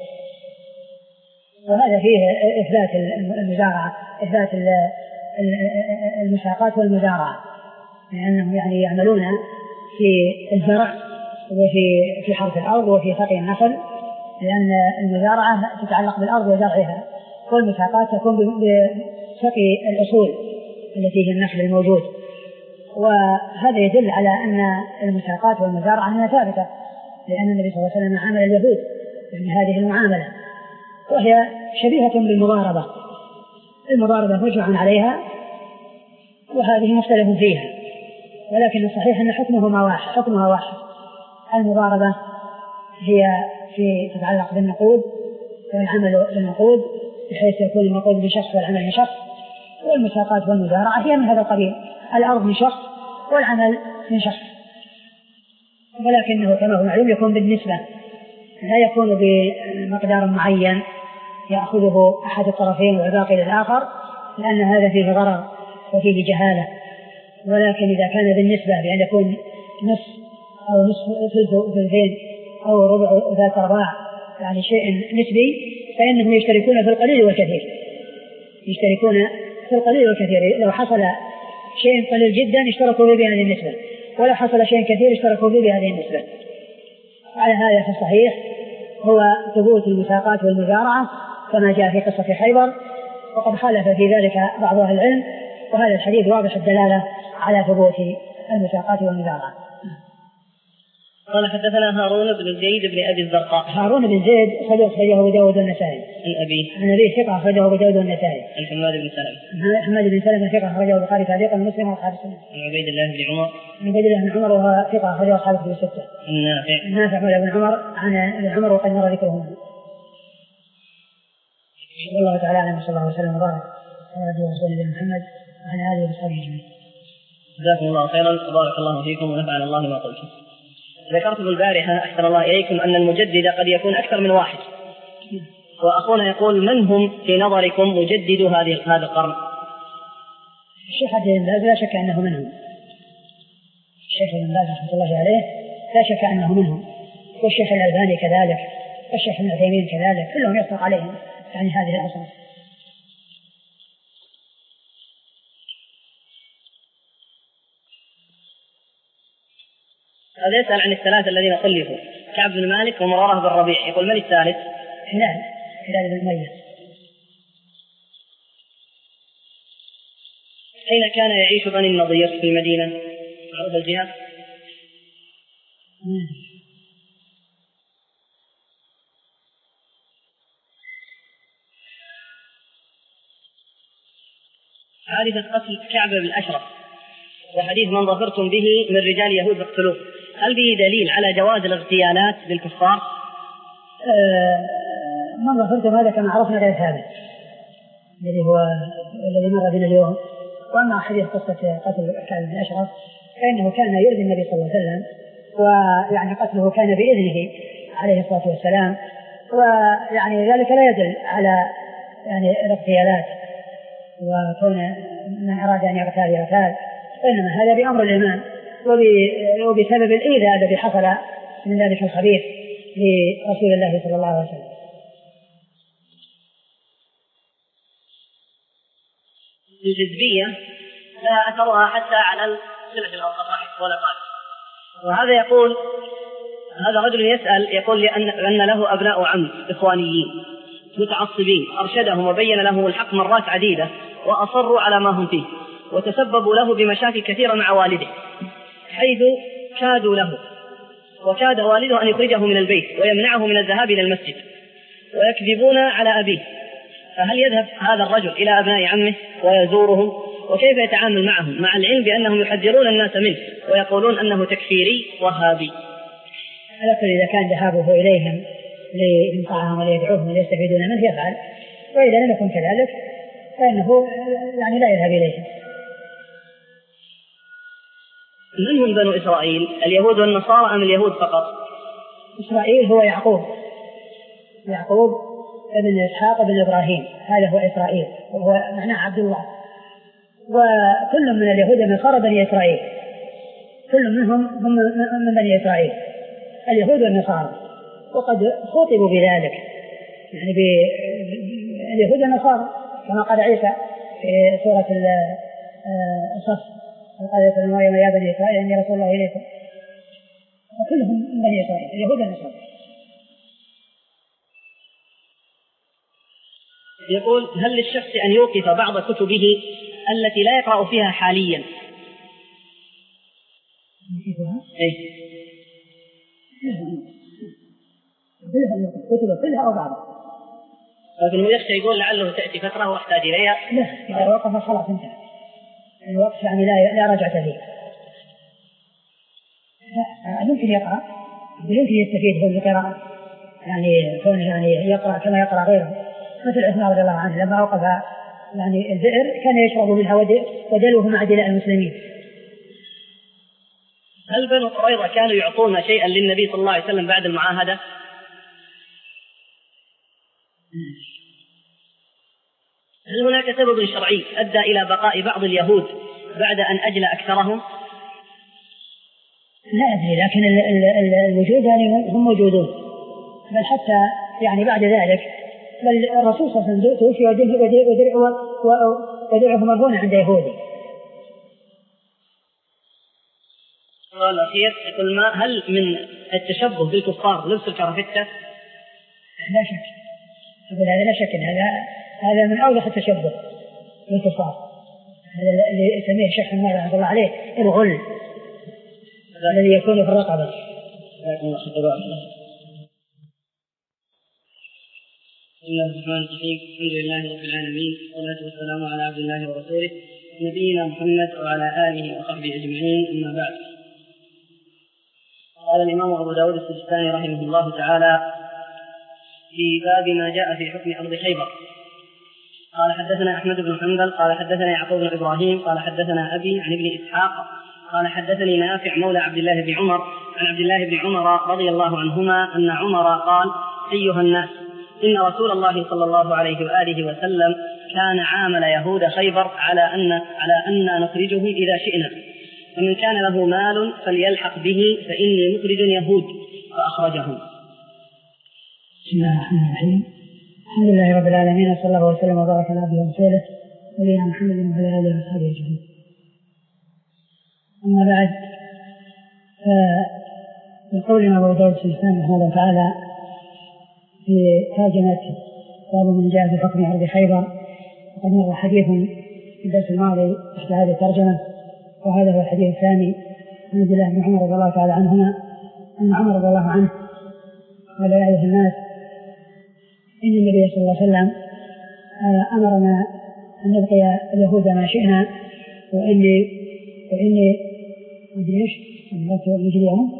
وهذا فيه إثبات المزارعة، إثبات المساقات والمزارعة، لأنهم يعني يعملون في الزرع وفي في حرث الأرض وفي سقي النخل، لأن المزارعة تتعلق بالأرض وزرعها، والمساقات تكون بسقي الأصول التي هي النخل الموجود. وهذا يدل على أن المساقات والمزارعة أنها ثابتة، لأن النبي صلى الله عليه وسلم عامل اليهود يعني هذه المعاملة، وهي شبيهة بالمضاربة. المضاربة مجمع عليها وهذه مختلف فيها، ولكن الصحيح أن حكمهما واحد حكمها واحد. المضاربة هي في تتعلق بالنقود والعمل بالنقود بحيث يكون النقود من شخص والعمل من شخص، والمساقات والمزارعة هي من هذا القبيل، الأرض من شخص والعمل من شخص، ولكنه كما هو معلوم يكون بالنسبة، لا يكون بمقدار معين يأخذه أحد الطرفين والباقي للآخر، لأن هذا فيه غرر وفيه جهالة. ولكن إذا كان بالنسبة بأن يكون نصف أو نصف ثلثين أو ربع وثلاث أرباع يعني شيء نسبي، فإنهم يشتركون في القليل والكثير، يشتركون في القليل والكثير. لو حصل شيء قليل جدا اشتركوا به بهذه النسبة، ولو حصل شيء كثير اشتركوا به بهذه النسبة. على هذا في الصحيح هو ثبوت المساقات والمزارعة كما جاء في قصة خيبر، وقد خالف في ذلك بعض أهل العلم، وهذا الحديث واضح الدلالة على ثبوت المساقات والمزارعة. قال حدثنا هارون بن زيد بن أبي الزرقاء. هارون بن زيد صدوق أخرجه أبو داود والنسائي. عن أبيه عن أبيه ثقة أخرجه أبو داود والنسائي. عن حماد بن سلمة. حماد بن سلمة ثقة أخرجه البخاري تعليقا ومسلم وأصحاب السنة. عن عبيد الله بن عمر. عن عبيد الله بن عمر وهو ثقة أخرجه أصحاب الكتب الستة. عن نافع. عن نافع مولى بن عمر عن ابن عمر وقد مر ذكرهما. والله تعالى أعلم، صلى الله عليه وسلم وبارك على نبينا ورسوله محمد وعلى آله وصحبه أجمعين. جزاكم الله خيرا وبارك الله فيكم ونفعنا الله ما قلتم. ذكرتم البارحة أحسن الله إليكم أن المجدد قد يكون أكثر من واحد، وأخونا يقول من هم في نظركم مجدد هذه هذا القرن؟ الشيخ عبد الباز لا شك أنه منهم، الشيخ ابن باز رحمة الله عليه لا شك أنه منهم، والشيخ الألباني كذلك، والشيخ ابن عثيمين كذلك، كلهم يصدق عليهم يعني هذه الأصل. هذا يسأل عن الثلاثة الذين خلفوا، كعب بن مالك ومرارة بن ربيع، يقول من الثالث؟ هلال هلال بن أمية. أين كان يعيش بني النضير في المدينة؟ معروف الجهة؟ حادثة قتل كعب بن الأشرف وحديث من ظفرتم به من رجال يهود فاقتلوه، هل به دليل على جواز الاغتيالات بالكفار؟ آه من ظفرتم هذا كما عرفنا غير ثابت الذي هو الذي مر بنا اليوم. وأما حديث قصة قتل كعب بن الأشرف فإنه كان يؤذي النبي صلى الله عليه وسلم، ويعني قتله كان بإذنه عليه الصلاة والسلام، ويعني ذلك لا يدل على يعني الاغتيالات وكون من أراد أن يغتال يغتال، إنما هذا بأمر الإمام وبسبب الإيذاء الذي حصل من ذلك الخبيث لرسول الله صلى الله عليه وسلم. الجذبية لا أثرها حتى على السلف الأوسط ولا قال. وهذا يقول هذا رجل يسأل يقول لأن أن له أبناء عم إخوانيين متعصبين، أرشدهم وبين لهم الحق مرات عديدة وأصروا على ما هم فيه، وتسببوا له بمشاكل كثيرة مع والده، حيث كادوا له وكاد والده أن يخرجه من البيت ويمنعه من الذهاب إلى المسجد، ويكذبون على أبيه. فهل يذهب هذا الرجل إلى أبناء عمه ويزورهم؟ وكيف يتعامل معهم مع العلم بأنهم يحذرون الناس منه ويقولون أنه تكفيري وهابي؟ لكن إذا كان ذهابه إليهم لينفعهم وليدعوهم وليستفيدون منه يفعل، وإذا لم يكن كذلك فإنه يعني لا يذهب إليهم. من هم بنو إسرائيل؟ اليهود والنصارى أم اليهود فقط؟ إسرائيل هو يعقوب، يعقوب ابن إسحاق ابن إبراهيم، هذا هو إسرائيل وهو معناه عبد الله. وكل من اليهود من صار بني إسرائيل، كل منهم هم من بني إسرائيل اليهود والنصارى، وقد خطبوا بذلك يعني باليهود والنصارى كما قال عيسى في سورة الصف قالت مريم يا بني إسرائيل إني رسول الله إليكم، وكلهم من بني إسرائيل اليهود والنصارى. يقول هل للشخص أن يوقف بعض كتبه التي لا يقرأ فيها حاليا؟ إيه؟ كتبه كلها أو بعضها، لكن يخشى يقول لعله تأتي فترة واحتاج إليها. لا، إذا وقف خلاص انتهى الوقف، يعني لا لا رجعة فيه. يمكن يقرأ، يمكن يستفيد من القراءة، يعني كون يعني يقرأ كما يقرأ غيره، مثل عثمان رضي الله عنه لما وقف يعني البئر كان يشرب منها ودلوه مع دلاء المسلمين. هل بنو قريظة كانوا يعطون شيئا للنبي صلى الله عليه وسلم بعد المعاهدة؟ هل هناك سبب شرعي أدى إلى بقاء بعض اليهود بعد أن أجلى أكثرهم؟ لا أدري، لكن ال ال الوجود يعني هم موجودون، بل حتى يعني بعد ذلك بل الرسول صلى الله عليه وسلم توفي ودرعه مرهون عند يهودي. السؤال الأخير يقول: ما هل من التشبه بالكفار لبس الكرافتة؟ لا شك، يقول هذا لا شك هذا هذا من أوضح التشبه بالكفار، هذا اللي يسميه الشيخ حماد رحمه الله عليه الغل الذي يكون في الرقبة. بسم الله الرحمن الرحيم. الحمد لله رب العالمين، والصلاة والسلام على عبد الله ورسوله نبينا محمد وعلى آله وصحبه أجمعين، أما بعد. قال الإمام أبو داود السجستاني رحمه الله تعالى في باب ما جاء في حكم أرض خيبر. قال: حدثنا أحمد بن حنبل قال حدثنا يعقوب بن إبراهيم قال حدثنا أبي عن ابن إسحاق قال حدثني نافع مولى عبد الله بن عمر عن عبد الله بن عمر رضي الله عنهما أن عمر قال: أيها الناس، إن رسول الله صلى الله عليه وآله وسلم كان عامل يهود خيبر على أن على أن نخرجهم إذا شئنا، ومن كان له مال فليلحق به فإني مخرج يهود، فأخرجهم. بسم الله الرحمن الرحيم. الحمد لله رب العالمين، وصلى الله وسلم وبارك على عبده ورسوله نبينا محمد وعلى آله وصحبه أجمعين. أما بعد، فيقول لنا أبو داود السجستاني رحمه الله تعالى في ترجمة باب من جاء في حكم أرض خيبر، وقد مر حديث في الدرس الماضي تحت هذه الترجمة، وهذا هو الحديث الثاني عن عبد الله بن عمر رضي الله تعالى عنهما أن عمر رضي الله عنه قال: يا أيها الناس، إن النبي صلى الله عليه وسلم أمرنا أن نبقي اليهود ما شئنا، وإني وإني أدريش أمرت نجريهم.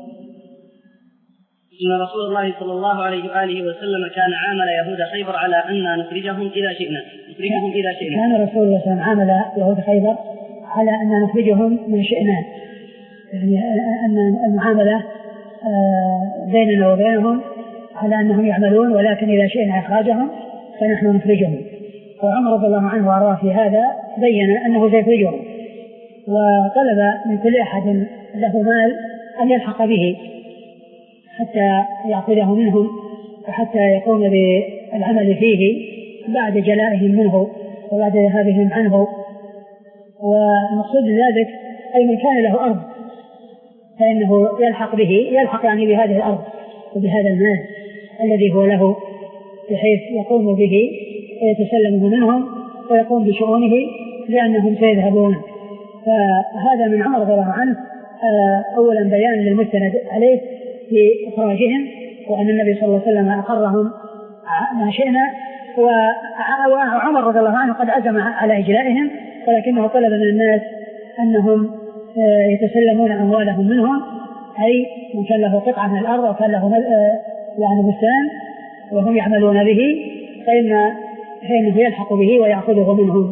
إن رسول الله صلى الله عليه وآله وسلم كان عامل يهود خيبر على أن نخرجهم إذا شئنا نخرجهم إذا شئنا كان رسول الله صلى الله عليه وسلم عامل يهود خيبر على أن نخرجهم ما شئنا، يعني أن المعاملة بيننا وبينهم على أنهم يعملون، ولكن إذا شئنا إخراجهم فنحن نخرجهم. وعمر رضي الله عنه وأرضاه في هذا بين أنه سيخرجهم، وطلب من كل أحد له مال أن يلحق به حتى يأخذه منهم وحتى يقوم بالعمل فيه بعد جلائهم منه وبعد ذهابهم عنه. والمقصود ذلك أي من كان له أرض فإنه يلحق به، يلحق يعني بهذه الأرض وبهذا المال الذي هو له، بحيث يقوم به ويتسلمه منهم ويقوم بشؤونه لأنهم سيذهبون. فهذا من عمر رضي الله عنه أولا بيان للمستند عليه في إخراجهم، وأن النبي صلى الله عليه وسلم أقرهم ما شئنا، وعمر رضي الله عنه قد عزم على إجلائهم، ولكنه طلب من الناس أنهم يتسلمون أموالهم منهم، أي من كان له قطعة من الأرض أو كان له يعني بستان وهم يعملون به فإن فإنه يلحق به ويأخذه منهم.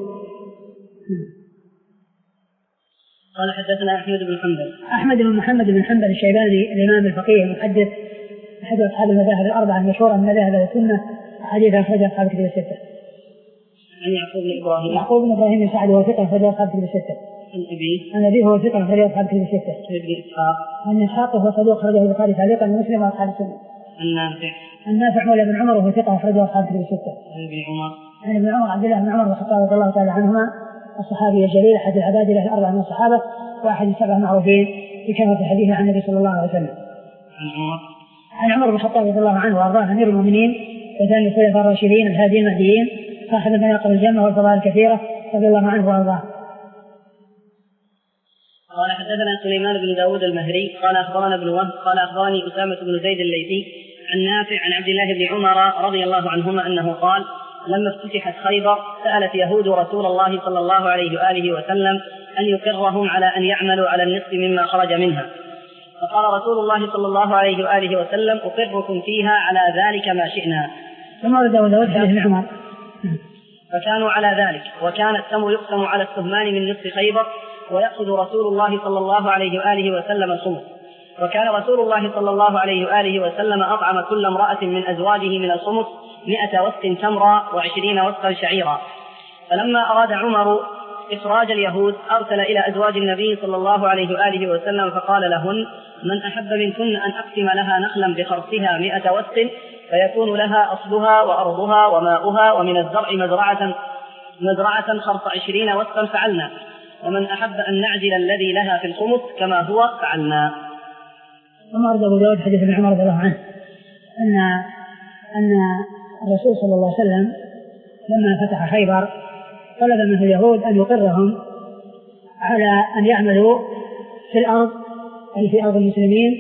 قال: حدثنا أحمد بن حنبل أحمد بن محمد بن حنبل الشيباني الإمام الفقيه المحدث أحد أصحاب المذاهب الأربعة المشهورة من مذاهب السنة، حديث أخرج أصحاب الكتب الستة. عن يعقوب بن إبراهيم يعقوب بن إبراهيم بن سعد وهو ثقة أخرج أصحاب الكتب الستة. عن أبيه عن أبيه هو ثقة أخرج أصحاب الكتب الستة. عن ابن إسحاق عن إسحاق وهو صدوق أخرجه البخاري تعليقا ومسلم وأصحاب السنة. عن نافع عن نافع مولى بن عمر وهو ثقة أخرجه أصحاب الكتب الستة. عن ابن عمر عن ابن عمر عبد الله بن عمر الخطاب رضي الله تعالى عنهما الصحابي الجليل أحد العبادلة الأربعة من الصحابة وأحد السبع المعروفين بكثرة الحديث عن النبي صلى الله عليه وسلم. عن عمر عن عمر بن الخطاب رضي الله عنه وأرضاه أمير المؤمنين وثاني الخلفاء الراشدين الهاديين المهديين صاحب المناقب الجنة والفضائل الكثيرة رضي الله عنه وأرضاه. قال: حدثنا سليمان بن داود المهري قال أخبرنا ابن وهب قال أخبرني أسامة بن زيد الليثي عن نافع عن عبد الله بن عمر رضي الله عنهما أنه قال: لما افتتحت خيبر سألت يهود رسول الله صلى الله عليه وآله وسلم أن يقرهم على أن يعملوا على النصف مما خرج منها، فقال رسول الله صلى الله عليه وآله وسلم: أقركم فيها على ذلك ما شئنا. ثم ورد داود حديث ابن عمر فكانوا على ذلك، وكان التمر يقسم على السهمان من نصف خيبر، ويأخذ رسول الله صلى الله عليه وآله وسلم الخمس. وكان رسول الله صلى الله عليه وآله وسلم أطعم كل امرأة من أزواجه من الخمس مئة وسق تمرا وعشرين وسقا شعيرا. فلما أراد عمر إخراج اليهود أرسل إلى أزواج النبي صلى الله عليه وآله وسلم فقال لهن: من أحب منكن أن أقسم لها نخلا بخرصها مئة وسق فيكون لها أصلها وأرضها وماؤها ومن الزرع مزرعة مزرعة خرص عشرين وسقا فعلنا، ومن أحب أن نعزل الذي لها في الخمس كما هو فعلنا. ثم أرد أبو داود حديث ابن عمر رضي الله عنه أن أن الرسول صلى الله عليه وسلم لما فتح خيبر طلب منه اليهود أن يقرهم على أن يعملوا في الأرض أي في أرض المسلمين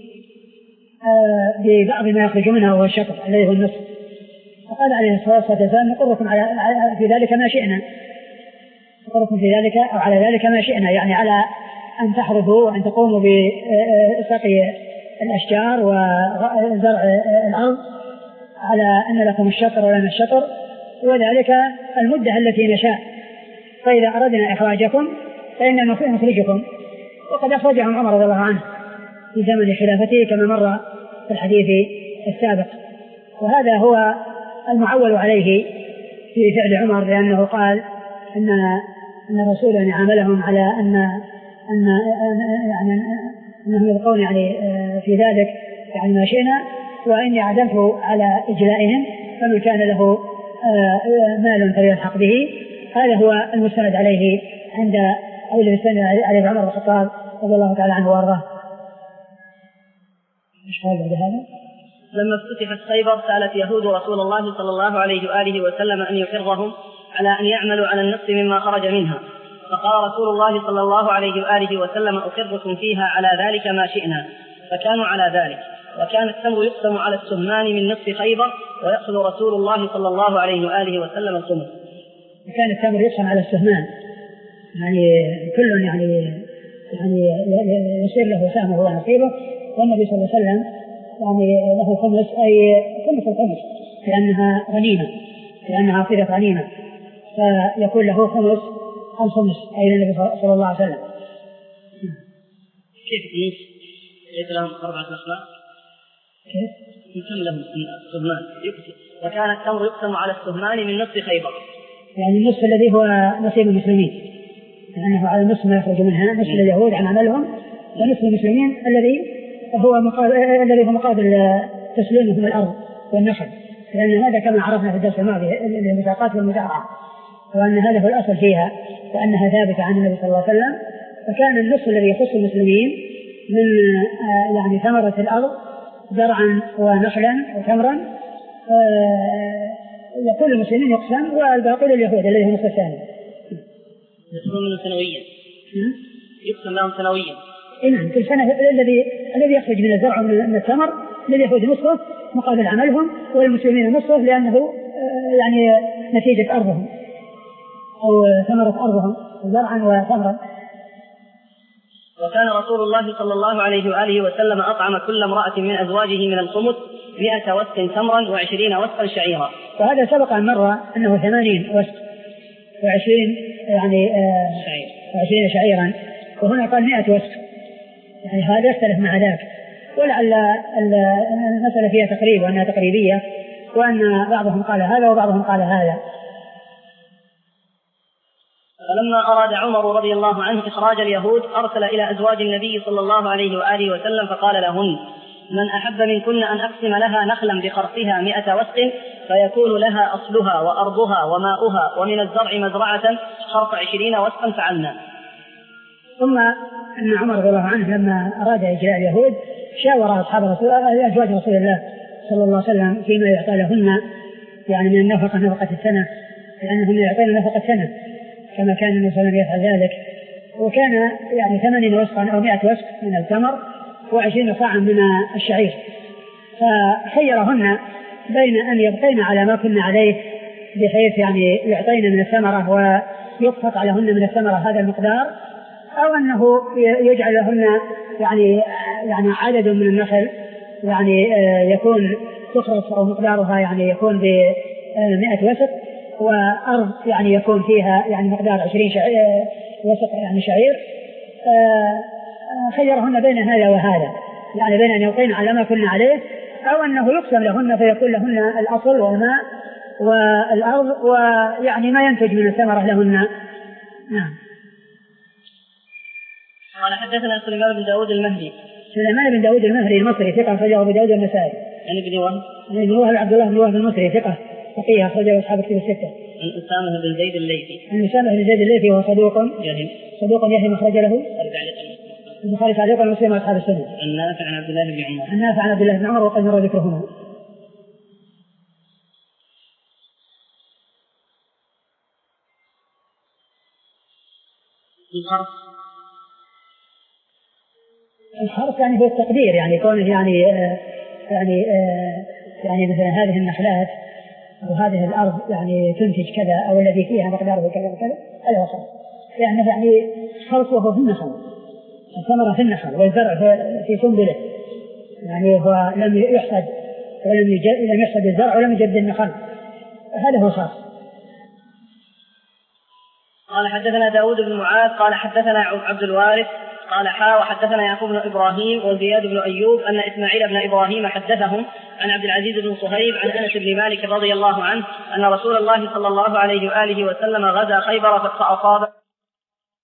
ببعض ما يخرج منها وهو الشطر الذي هو النصف. فقال عليه الصلاة والسلام: نقركم على في ذلك ما شئنا، نقركم في ذلك أو على ذلك ما شئنا، يعني على أن تحرثوا وأن تقوموا بسقي الأشجار وزرع الأرض، على أن لكم الشطر ولنا الشطر، وذلك المدة التي نشاء، فإذا أردنا إخراجكم فإننا نخرجكم. وقد أخرجهم عمر رضي الله عنه في زمن خلافته كما مر في الحديث السابق، وهذا هو المعول عليه في فعل عمر، لأنه قال أن أن رسولا عاملهم على أن أن يعني أنهم يبقون يعني في ذلك يعني ما شئنا، وإني عزمت على إجلائهم، فمن كان له مال فليلحق به. هذا هو المستند عليه عند أو المستند عليه عمر بن الخطاب رضي الله تعالى عنه وارضاه. ايش قال بعد هذا؟ لما افتتحت خيبر سألت يهود رسول الله صلى الله عليه وآله وسلم أن يقرهم على أن يعملوا على النصف مما خرج منها، فقال رسول الله صلى الله عليه وآله وسلم: أقركم فيها على ذلك ما شئنا، فكانوا على ذلك. وكان التمر يقسم على السهمان من نصف خيبر، ويأخذ رسول الله صلى الله عليه وآله وسلم الخمس. كان التمر يقسم على السهمان، يعني كل يعني يعني يصير له سهمه ونصيبه، والنبي صلى الله عليه وسلم يعني له خمس، أي خمس الخمس، لأنها غنيمة، لأنها صيغة غنيمة، فيكون له خمس الخمس أي النبي صلى الله عليه وسلم. كيف النص؟ ليس لهم أربعة أخلاق؟ كيف؟ يقسم لهم السهمان، وكان التمر يقسم على السهمان من نصف خيبر، يعني النصف الذي هو نصيب المسلمين، لأنه على النصف ما يخرج منها، نصف اليهود عن عملهم، ونصف المسلمين الذي هو مقابل الذي هو مقابل تسليمهم الأرض والنخل، لأن هذا كما عرفنا في الدرس الماضي المساقات والمزارعة، وأن هذا هو الأصل فيها، وأنها ثابتة عن النبي صلى الله عليه وسلم. فكان النصف الذي يخص المسلمين من يعني ثمرة الأرض زرعا ونخلا وتمرا يكون المسلمين يقسم، والباقي لليهود الذي هو النصف الثاني. يقسم منه سنويا، يقسم لهم سنويا. نعم، كل سنة الذي الذي يخرج من الزرع من الثمر لليهود نصفه مقابل عملهم، والمسلمين نصفه لأنه يعني نتيجة أرضهم أو ثمرة أرضهم زرعا وثمرا. وكان رسول الله صلى الله عليه وآله وسلم أطعم كل امرأة من أزواجه من الخمس مئة وسق تمرا وعشرين وسقا شعيرا. وهذا سبق أن مر أنه ثمانين وسق وعشرين يعني آه شعير. وعشرين شعيرا، وهنا قال مئة وسق، يعني هذا يختلف مع ذاك، ولعل المسألة فيها تقريب وأنها تقريبية، وأن بعضهم قال هذا وبعضهم قال هذا. فلما أراد عمر رضي الله عنه إخراج اليهود أرسل إلى أزواج النبي صلى الله عليه وآله وسلم فقال لهن: من أحب منكن أن أقسم لها نخلا بخرصها مئة وسق فيكون لها أصلها وأرضها وماؤها ومن الزرع مزرعة خرص عشرين وسقا فعلنا. ثم أن عمر رضي الله عنه لما أراد إجلاء اليهود شاور أصحاب رسول الله أزواج رسول الله صلى الله عليه وسلم فيما يعطى لهن يعني من النفقة نفقة السنة، لأنهم يعطون نفقة سنة كما كان النبي صلى الله عليه وسلم يفعل ذلك. وكان يعني ثمانين وسقا أو مئة وسق من التمر وعشرين صاعا من الشعير، فخيرهن بين أن يبقين على ما كنا عليه بحيث يعني يعطين من الثمرة ويطفق عليهن من الثمرة هذا المقدار، أو أنه يجعل لهن يعني يعني عدد من النخل يعني يكون تخرص أو مقدارها يعني يكون بمئة وسق، وأرض يعني يكون فيها يعني مقدار عشرين وسق يعني شعير. خيرهن بين هذا وهذا، يعني بين أن يبقين على ما كنا عليه أو أنه يقسم لهن فيكون لهن الأصل والماء والأرض ويعني ما ينتج من الثمرة لهن نعم. قال حدثنا سليمان بن داود المهري. سليمان بن داود المهري المصري ثقة أخرجه أبو داود النسائي. عن ابن وهب. عن ابن وهب عبد الله بن وهب المصري ثقة فقيه أخرجه أصحاب الكتب الستة. عن أسامة بن زيد الليثي. عن أسامة بن زيد الليثي وهو صدوق يهم. صدوق يهم أخرج له البخاري تعليقا ومسلم وأصحاب السنة. عن نافع عن عبد الله بن عمر. عن نافع عن عبد الله بن عمر وقد مر ذكرهما. الحرف الحرف يعني هو التقدير، يعني كونه يعني آه يعني آه يعني مثلا هذه النخلات أو هذه الأرض يعني تنتج كذا أو الذي فيها مقداره كذا وكذا، هذا هو خلق. لأنه يعني خلق وهو في النخل، الثمرة في النخل والزرع في سنبله، يعني هو لم يحصد ولم يجد لم يحصد الزرع ولم يجد النخل، هذا هو خاص. قال حدثنا داود بن معاذ قال حدثنا عبد الوارث قال حا وحدثنا يعقوب بن إبراهيم وزياد بن أيوب أن إسماعيل بن إبراهيم حدثهم عن عبد العزيز بن صهيب عن أنس بن مالك رضي الله عنه أن رسول الله صلى الله عليه وآله وسلم غزا خيبر فأصاب